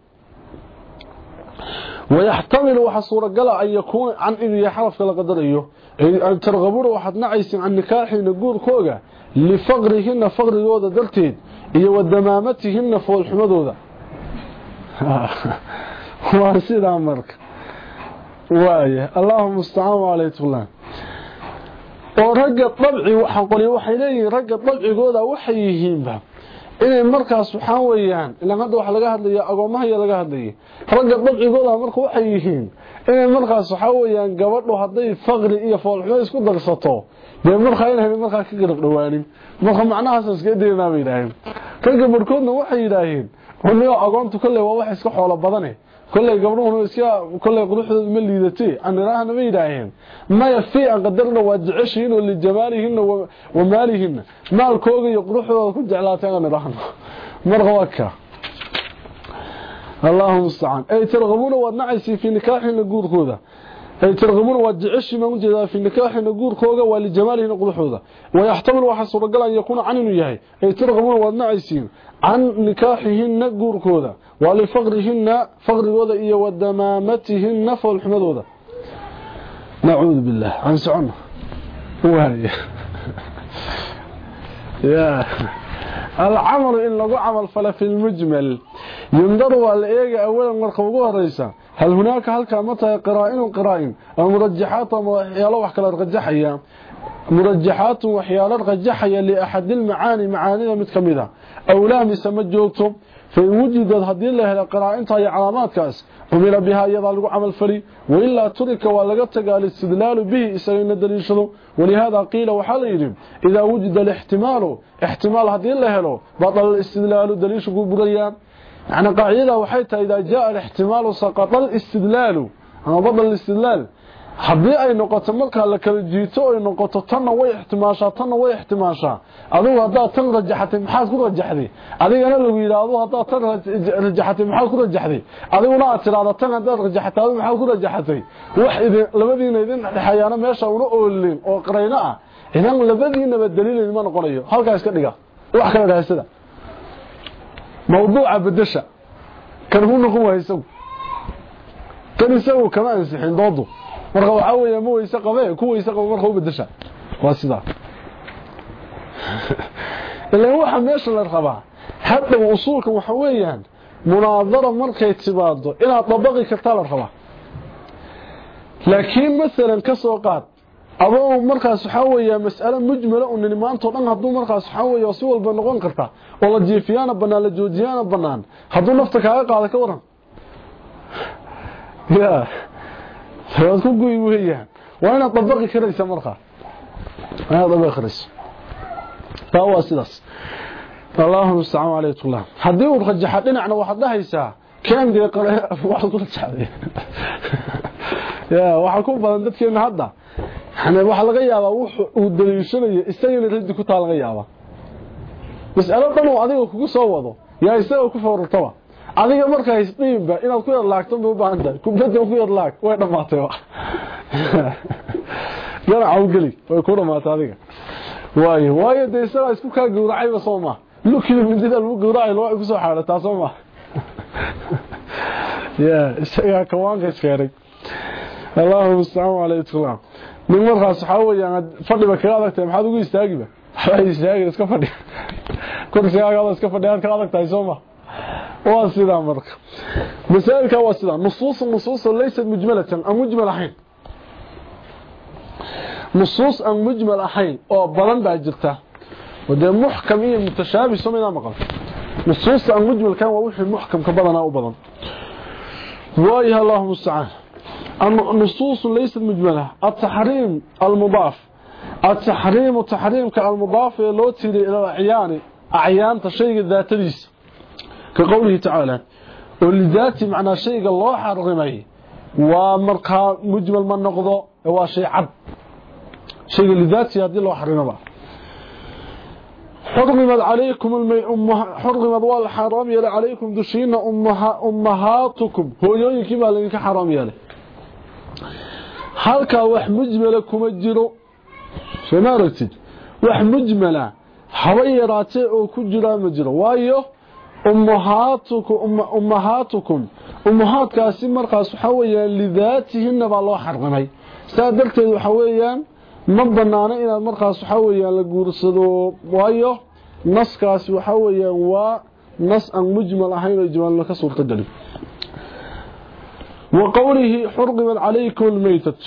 ويحتمل وحصور قال أن يكون عن إنه يحرف لقدر أيه أي ترغبون واحد نعيس عن نكاحين الجور كوغا لفقرهن فقر يوضا دلتين إيه ودمامتهن فوق الحمد هذا واسيد عمرك وايه اللهم استعام عليه الله oo ragga dabci waxa qoriyo waxay leeyihiin ragga dabcigooda waxay yihiin ba inay markaas waxaan weeyaan ilaa hadda waxa laga hadlayaa agoomaha iyo laga hadlayay ragga dabcigooda marka waxay yihiin inay markaas waxa weeyaan gabadhu haday faqri iyo foolxumo isku darsato de marka inay marka ka garab dhawaanin marka macnahaas iska deeynaa bay ilaahay ragga markoodna waxay yiraahdeen waliyo agoontu kale waa wax iska xoolo badan كل قبرهم اسكا كل قروحدود ما ليدتي ان راهنا ما يداهين ما يفي ان قدرنا واجعشين لجمالهن ومالهن مالكوغا iyo quruxdooda ku jeclaateen raahna marqawaka اللهم استعان اي ترغبون ونعسي في نكاحين لغوركودا اي ترغبون واجعشي ما وجدا في نكاحين لغوركوغا ولجمالهن قروحدooda ويحتمل وحصر قال ان يكون عنن يحي اي ترغبون ونعسي عن نكاحهن غوركودا ولفقرهن فقرغودا iyo wadamaamatihin falxumadooda نعوذ بالله عن سعنا وهي يا العمل ان لو عمل فلا في المجمل ينظر والايغا اولا marka ugu horeysa هل هناك halka mata qiraa'in qiraa'in oo murajjahat waxyaalo wax kala rajaxaya murajjahat waxyaalo rajaxaya li ahad al maani maanida mid kamida awla misama joogto فوجد هذه له قراءنتها هي علاماتكاس عمل بها يدا لو عمل فلي والا ترك ولا تقال الاستدلال به اسرين دليشدو ولهذا قيل وحال يريد اذا وجد الاحتمال احتمال هذه له له بطل الاستدلال دليش غبريان يعني قاعده وحيت اذا جاء الاحتمال سقط الاستدلال انا بطل الاستدلال haddii ay noqoto marka la kala jiito ay noqoto tan way ihtimaashaa tan way ihtimaashaa adigu hadaa tan rajaxatay maxaad ku rajaxday adigana lagu yiraahdo hadaa tan rajaxatay maxaad ku rajaxday adiguna aad tiraahdo tan hadaa rajaxatay maxaad ku rajaxatay wax idin labadiina idin dhaxayana meesha una oolin oo qareyna ah idan labadiina badalin ma noqonayo halka iska dhiga wax kala raasada mawduuca badasha kan uu noqon wayso kan isagu kama ansixin doodo marka waxa weeye ma weysa qabay ku weysa qabo marka uu bedesha waa sida ilaa waxa meesha la rabaa hadda usuulka waxa weeyaan munaadara markay tibaado ina dabaqi kartaa la rabaa laakiin midalan ka soo qaad aboo markaas waxa weeye mas'ala mujmala oo nimaanto dhan haduu markaas waxa weeye si walba noqon karta oo la jiifiyana banaan la joojiyana banaan haduu nafta kaaga qaado ka waran ya سواد ku gooy weeyaan waa ina dabaqi karaysa marka ana dabaqi karaysa tawa sidaas Allahu subhanahu wa ta'ala hadii uu rajaxa dhinacna waxa dhahaysaa kan deeq wax ku rajaxay ya waxa ku badan dadkeena hadda xana waxa laga yaabaa uu daliishanayo isagana ridi ku taal laga yaabaa mas'alo dhan oo adiga kugu soo wado yaa isaga ku foortaba adiga marka isdiinba inaad ku yadlaagto u baahan tahay kubadda ku yadlaag way dhamaatay yara awgali way ku dhamaatay adiga waayo waayo deesada isku ka gowracay ba Soomaa lukii midida lagu gowracay loo ku soo xaalataa Soomaa ya isaga kawaanka sheeray Allahu subhanahu wa ta'ala min markaas waxa weeyaan fadhiba kaga adagtay maxaad ugu istaagiba waxay istaagay iska fadhi kursiga iska fadhiyaan ka adagtay Soomaa waa sida marka misalka waa sida nusuus nusuus laysa mujmalatan am mujmal ahayn nusuus am mujmal ahayn oo badan baa jirta wada muhkam iyo mutashaabih Soomaa maqal nusuus am mujmal kan waa wixii muhkam ka badana u badan waayo Allahu musta'an النصوص ليست مجملة التحريم المضاف التحريم التحريم كالمضاف لو تيري الى الاعيان اعيان شيء ذاتيس كقوله تعالى ولذات معنى شيء الله حرمه ومرقا مجمل ما نقضه هو شيء عد شيء لذاتي هذه الله حرمه حرمت عليكم المي امها حرمت والحرام يلا عليكم دشين امها امهاتكم هو يوينكي با لك حرام يلا halka wax mujmala kuma jiro shanaaratid wax mujmala hawayraatay oo ku jira ma jiro waayo ummahatukum ummahatukum ummahaadkaasi markaas waxa weeyaan lidaatihinna baa loo xarqamay saadarteed waxa weeyaan ma banaana inaad markaas waxa weeyaan la guursado waayo naskaasi waxa weeyaan waa nas aan mujmal ahayn oo jawaal ka suurta gali وقوله حرمت عليكم الميتة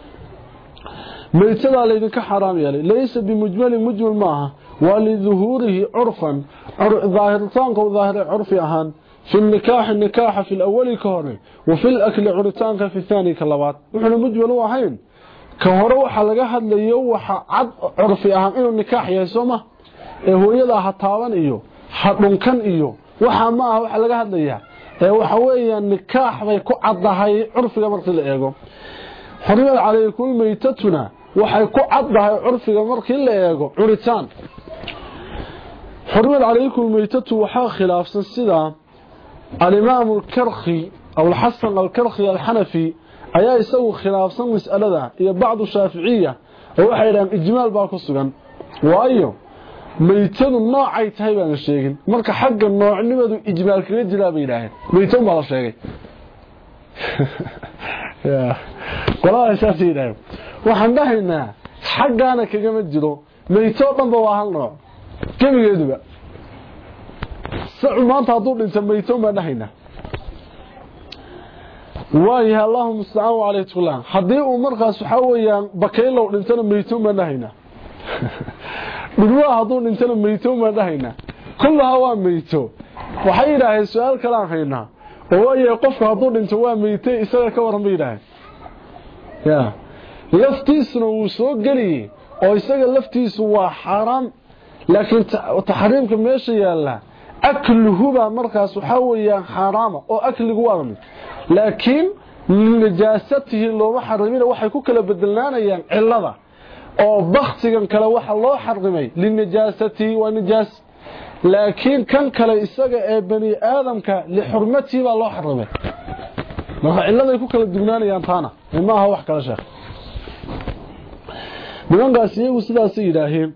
ميتة ليدك حرام يلي ليس بمجمل مجمل معها ولظهوره عرفا ظاهرتانك وظاهر عرفي أهان في النكاح النكاح في الأول كهري وفي الأكل عرتانك في الثاني كاللبات وحنا مجمل واحين كهروح لقاحد ليوح عد عرفي أهان إنه النكاح يسومه هو يلا حطابان إيو حطنكن إيو وحا معه وحا لقاحد ليها waxa weeyaan nikaax bay ku cadahay urfiga markii la eego xariir calaykum maytatuna waxay ku cadahay urfiga markii la eego curitaan xariir calaykum maytatu waxa khilaafsan sida al-imaam al-karkhi aw al-hasan al-karkhi al-hanafi ayaa isagu khilaafsan mas'alada iyo bacdu shaafiiciya waxa yiraahdaan ijmaal baa ku sugan waayo maytadu noocay tahay baan sheegin marka xagga noocnimadu ijmaal kaga jira bay yiraahdeen maytadu ma la sheegay ya qolada shafiiday waxaan dhahaynaa xaggaana kaga ma jiro mayto dhanba waa hal nooc kamigeeduba saamaanta haduu dhinta mayto ma dhahaynaa waayo Allahu musta'an wa alayhi tullah hadii uu markaas waxa weeyaan bakaylo dhintana mayto ma dhahaynaa بدوا هذول انتنا ميتو ما دهينا كلها waa meyto waxay ilaahay su'aal kala hayna oo ay qofka haduu dhinto waa meytay isaga ka waran biidahay ya laftiisuna uu soo galiyay oo isaga laftiisu waa xaraam laakiin tahriimka meesha yaala akluhu ba markaas waxa weeyaan xaraam oo akligu waa mid laakiin nijaasatihi loo xaraamina waxay ku kala bedelnaanayaan cilada oo bakhtigan kale waxa loo xarqimay linajaasati wa nijaas laakiin kan kale isaga ee bani aadamka li xurmati baa loo xarqimay marka ciladay ku kala dugnaanayaan taana ma aha wax kala sheekh nimankaas iyagu sidaas yiraahdeen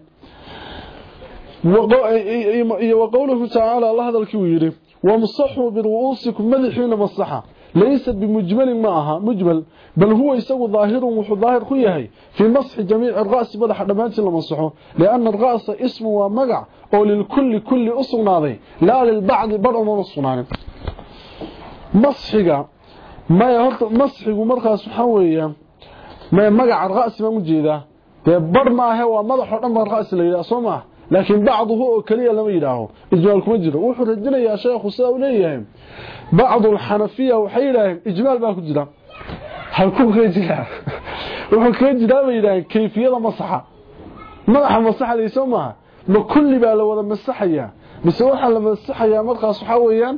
وقوله تعالى الله هذا الكويري ومصحوا برؤوسكم مدحين مصحة ليس بمجمل معها مجمل بل هو يسوي ظاهر وظاهر كيهي في مسح جميع الرأس بدح دمانت لمسحه لأن الرأس اسم ومقع أو للكل كل أصناضي لا للبعض برع ونصناني مسحك ما يهرط مسحك ومرخص حوية ما مقع الرأس ما مجيدة بر ما هو مضح ونمى الرأس اللي أصمه لكن بعضه كليا لما يدعه إجمالكم مجرى وحو رجنا يا شيخ وساوليهم بعض الحنفية وحيلهم إجمال ما كجرى halku ka jira wuxuu ka jiraabay kayfiyada masaxa madaxa masaxayso ma ma kulli baa la wada masaxaya mise waxa la masaxaya markaas waxa weeyaan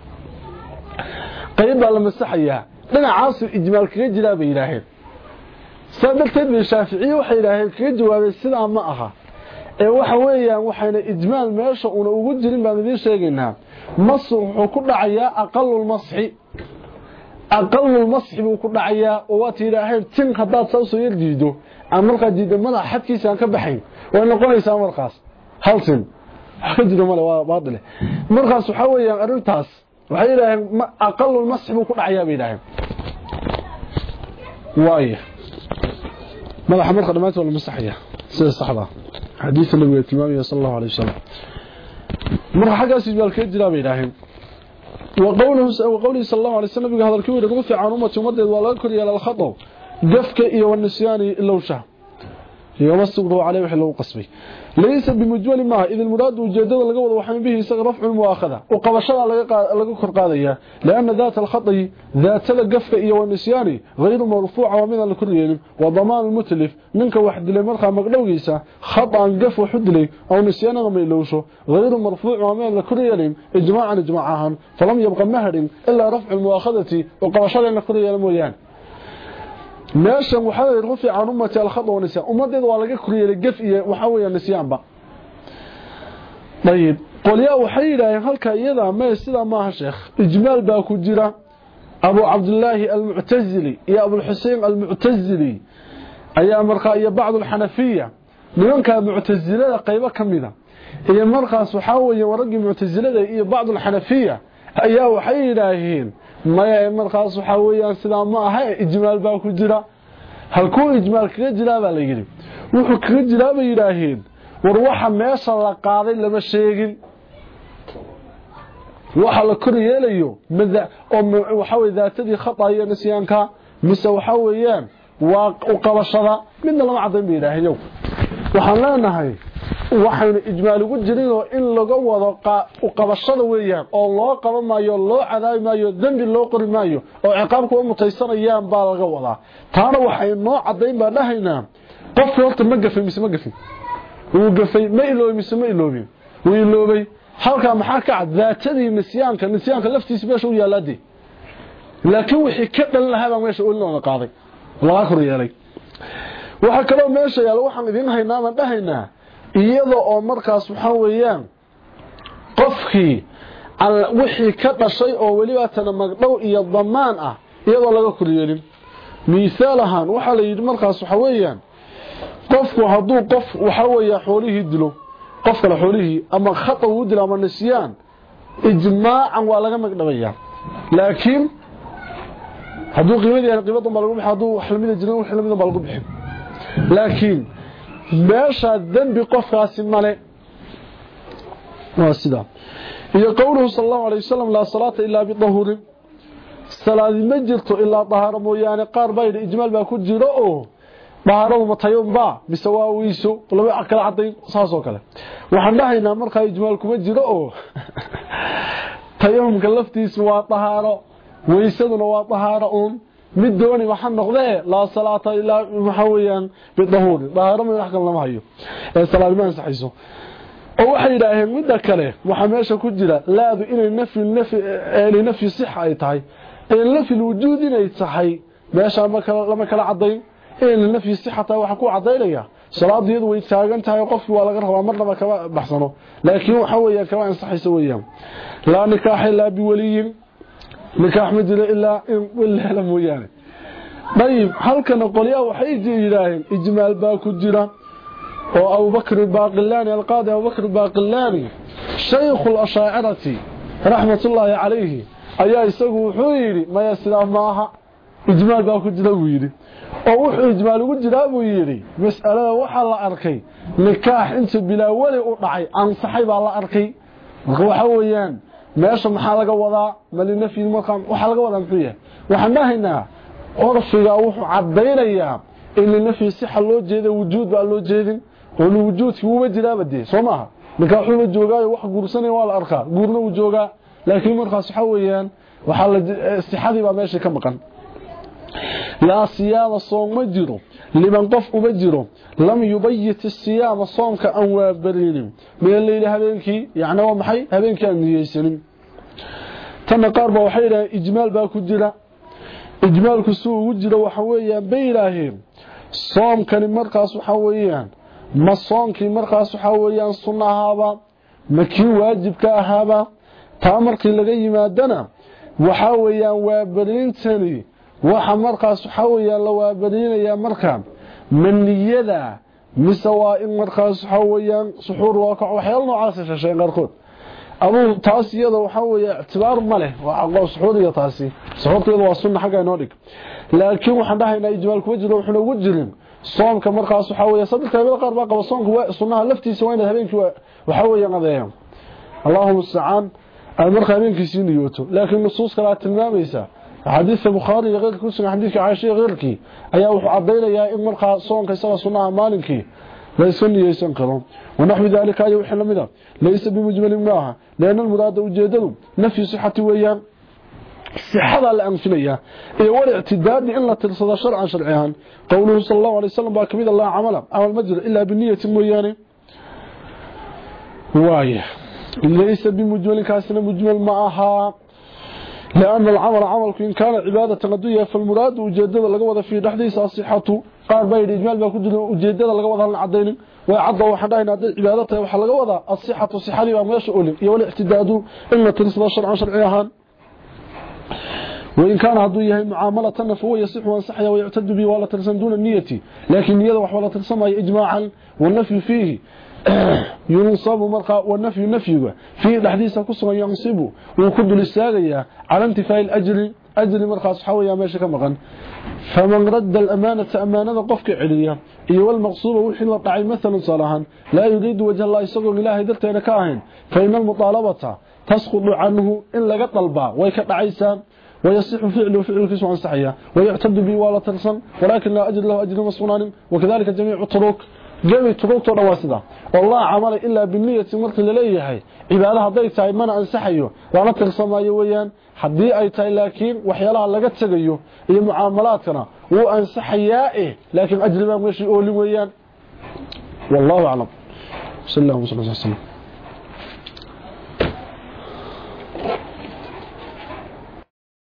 qayb baa la masaxaya dhinacaas ijmaal kaga jiraabay ilaahay sadarteed bi shaafici waxay ilaahay kaga jawaabay sida ma aha ee waxa weeyaan waxayna ijmaal meesha una ugu jirin baan idin sheegaynaa masu wuxuu ku dhacayaa aqalul masxi aqalul masxi buu ku dhacayaa oo waad yiraahdeen tin hadaad soo soo yardiido ama marka diido madax xadkiisa aan ka baxayn way noqonaysaa markaas hal tin xadido mala waa baadile markaas waxa weeyaan arintaas waxay yiraahdeen aqalul masxi buu ku dhacayaa bay yiraahdeen وايه مدح مرخ دمات ولا مسحيه سيده صحبه حديث النبي التمامي صلى الله عليه وسلم مرخ حقاس جبالك جرا بيداهين وقوله وقوله صلى الله عليه وسلم هذا الكبير يقول في عن امه مدد ولا كري على الخطا قفك iyo والنسيان لو شاه يوسقوا عليه وحلو قسمي ليس بمجول ما اذا المراد وجدده laga wado waxaan bihi isaga rafcu muakhada oo qabashada laga laga kor qaadaya laana ذات الخطي ذات القفك iyo والنسيان غير مرفوع ومن الكريين وضمان المتلف منك واحد لي marka magdhowgiisa khata qaf xudlay oo نسيان ma ilowsho غير مرفوع ومن الكريين اجماعا اجماعا فلم يبقى مهر الا رفع المؤاخذه وقبashada الكريين mooyaan meeshan waxa ay rufi aan ummati al-khata wa nisyan ummadeed waa laga kuriyay gaf iyo waxa weeyaan nisyaanba bayid qoliya waxay yiraahdeen halka iyada ma sida maaha sheekh ijmaal baa ku jira abu abdullah al-mu'tazili iyo abu al-husayn al-mu'tazili ayaa markaa iyo bacd al-hanafiyya nimanka mu'tazilada qaybo kamida iyo markaas waxa weeye warqi mu'tazilada iyo bacd al-hanafiyya ayaa waxay yiraahdeen ما markaas waxa weeyaan sida ma aha ijmaal baa ku jira halkuu ijmaal kaga jira baa la yiri wuxuu kaga jira bay yiraahdeen war waxa meesha la qaaday lama sheegin waxa la koryeelayo mid oo waxa weey daatadii khata iyo nisyaanka mise waxa weeyaan waa u qabashada midna lama cadeyn bay yiraahdeen waxaan leenahay waxayna ijmaal ugu jirin oo in laga wado u qabashada weeyaan oo loo qaban maayo loo cadaay maayo dambi loo qori maayo oo ciqaabku u mutaysanayaan baa laga wadaa taana waxay noo cadeyn baa dhahaynaa qof horta ma gafay mise ma gafay uu gafay ma iloobi mise ma iloobi uu iloobay halka maxaa ka cad daatadii nisyaanka nisyaanka laftiisa meesha u yaalaadi laakiin wixii ka dhan lahaa meesha uu loo qaaday laga koryeelay waxa kale meesha yaalo waxaan idin haynaa ma dhahaynaa iyada oo markaas waxa weeyaan qofkii wixii ka dhashay oo waliba tan magdhow iyo dhamaan ah iyadoo laga kuryeelin miisaalahan waxa la yiri markaas waxa weeyaan qofku haduu qof waxa weeyaa xoolihii dilo qof kale xoolihii ama khata uu dilo ama nisyaan ijmaacan waa laga magdhabaya laakiin haduu qiimadii qiimada ma lagu bixin haduu wax lamida jirin wax lamida ma lagu bixin laakiin meesha dambi qofkaasi male waa sida iyo qowluhu sallallahu alayhi wasallam la salata illa bi tahur salaadi ma jirto illa tahara mooyaane qaar bay ijmaal baa ku jiro oo taharo ma tayum ba bisawaawiiso laba akala caday saasoo kale waxaan dhahaynaa marka ijmaal kuma jiro oo tayum galaftiisu waa taharo waysaduna waa taharo uun mid dooni waxaan noqday la salaata ila waxa weeyaan bidahur taharo ma wax kale lama hayo ee salaad ma saxayso oo waxa yiraahdeen mid kale waxa meesha ku jira laadu inay nafi nafi ee nafi sihha ay tahay ee nafi wujud inay tahay meesha ma kala lama kala cadeyn ee nafi sihhata waxa ku cadeynaya salaadiyadu way taagan tahay qofku waa laga rabaa marnaba ka baxsano laakiin waxa weeyaan kama ansaxayso weeyaan la nikah illa bi waliyin nikah ma jiro ilaa in walaha la mooyaan dayib halkan qoliya waxay yiraahdeen ijmaal baa ku jira oo Abu Bakr al-Baqillani al-Qadi Abu Bakr al-Baqillani shaykh al-Ash'ariyati rahmatullahi alayhi ayaa isagu wuxuu yiri ma yasla maaha ijmaal baa ku jira buu yiri oo wuxuu ijmaal ugu jira buu yiri mas'alada waxa la arkay nikah inta bilaa wali u dhacay aan saxay baa la arkay waxa weeyaan meesha maxaa laga wadaa malina fi maqam waxa laga wadaa fiye waxaan dhahaynaa orfiga wuxuu cadeynayaa in nafi sihha loo jeedo wujuud baa loo jeedin oo wujuudku uu jiraa badii Soomaha marka wuxuu joogay wax guursanay waa la arkaa guurna uu joogaa laakiin markaas waxa weeyaan waxa la sihhadii baa meesha ka maqan la siyaama soom ma jiro liman qof uma jiro lam yubayyit as-siyaama soomka an waa barinin meel leeyahay habeenkii yaani waa maxay habeenkii aan niyeysanin tan qaarba waxay yiraahdeen ijmaal baa ku jira ijmaalku soo ugu jira waxa weeyaan beeyraaheen soomkani markaas waxa weeyaan ma soonkii markaas waxa weeyaan sunnahaaba ma kii waajibka ahaaba taa markii laga yimaadana waxa weeyaan waa bariintani waxa markaas waxa weeyaan la waa bariinaya markaa maniyada mise waa in markaas waxa weeyaan suxuur waa ka waxyaalo noocaas ah sheekh qarkood abu taas iyada waxa weeyaa ictibaar ma leh waa aqoon suxuur iyo taasi suxuurteedu waa sunna xaga inoo dhig laakiin waxaan dhahaynaa ijmaalku wajiro wuxuu ugu jirin soomka markaas waxa weeyaa saddex qaybood qaar baa qaba soomka waa sunnaha laftiisa waa in habeenkii waxa weeyaan adeeyo اللهم استعان المرخ habeenkii si niyooto laakiin nusuus kala tilmaamaysa xadiis bukhari iyo qeyrkiisa kusugan xadiiska Aisha qeyrkii ayaa wuxuu cadeynayaa in marka soonka isaga sunnaha maalinkii la suniyeysan karo ونحو ذلك أي وحي لمده ليس بمجمل معها لأن المراد وجدده نفي صحة ويان صحة الأنفنية إيه والاعتداد إلا ترصد شرعا شرعيا قوله صلى الله عليه وسلم باكميد الله عمله عمل مجر إلا بالنية ويانه وايه ليس بمجمل كاسنا مجمل معها لأن العمل عملك إن كان عبادة قضية فالمراد وجدده لقوة في دحديث صحته قال بين إجمال باكدنا وجدده لقوة العدين وعضوا وحدين عبادته وحلق وضع الصحة والصحة لما ماشي أولي والاعتداد إلا تنصد شرعا شرعيها وإن كان هدويه معاملة فهو يصح وانصحيا ويعتد به ولا ترسم دون النية لكن النية وحوالة ترسمها إجماعا والنفي فيه ينصب مرقى والنفي نفيه في الحديث كسر ينصبه ويكد للساغية على انتفاء الأجر أجر مرقى صحوية ماشي كمغن فمن رد الأمانة أمانة قفك عليا إيوه المقصوبة وحين وقعي مثلا صالحا لا يريد وجه الله يصغر إله درتين كاهن فإن المطالبة تسقط عنه إلا قطلبا ويكبع عيسى ويصح فعله فعله كسو عن صحية ويعتد به ولا ترسم ولكن لا أجر له أجر مصنان وكذلك جميع الطرق جميع الطرق تواسده والله عمل إلا بالنية مرت لليه عبادة هذي تاي منع انسحيه ولا ترسمايو ويان حدي اي تاي لكن وحيالها laga tagayo iyo muaamalaadkana oo ansaxayaa laakiin ajriba meeshii oo li weeyaan wallahu a'lam sallallahu alayhi wa sallam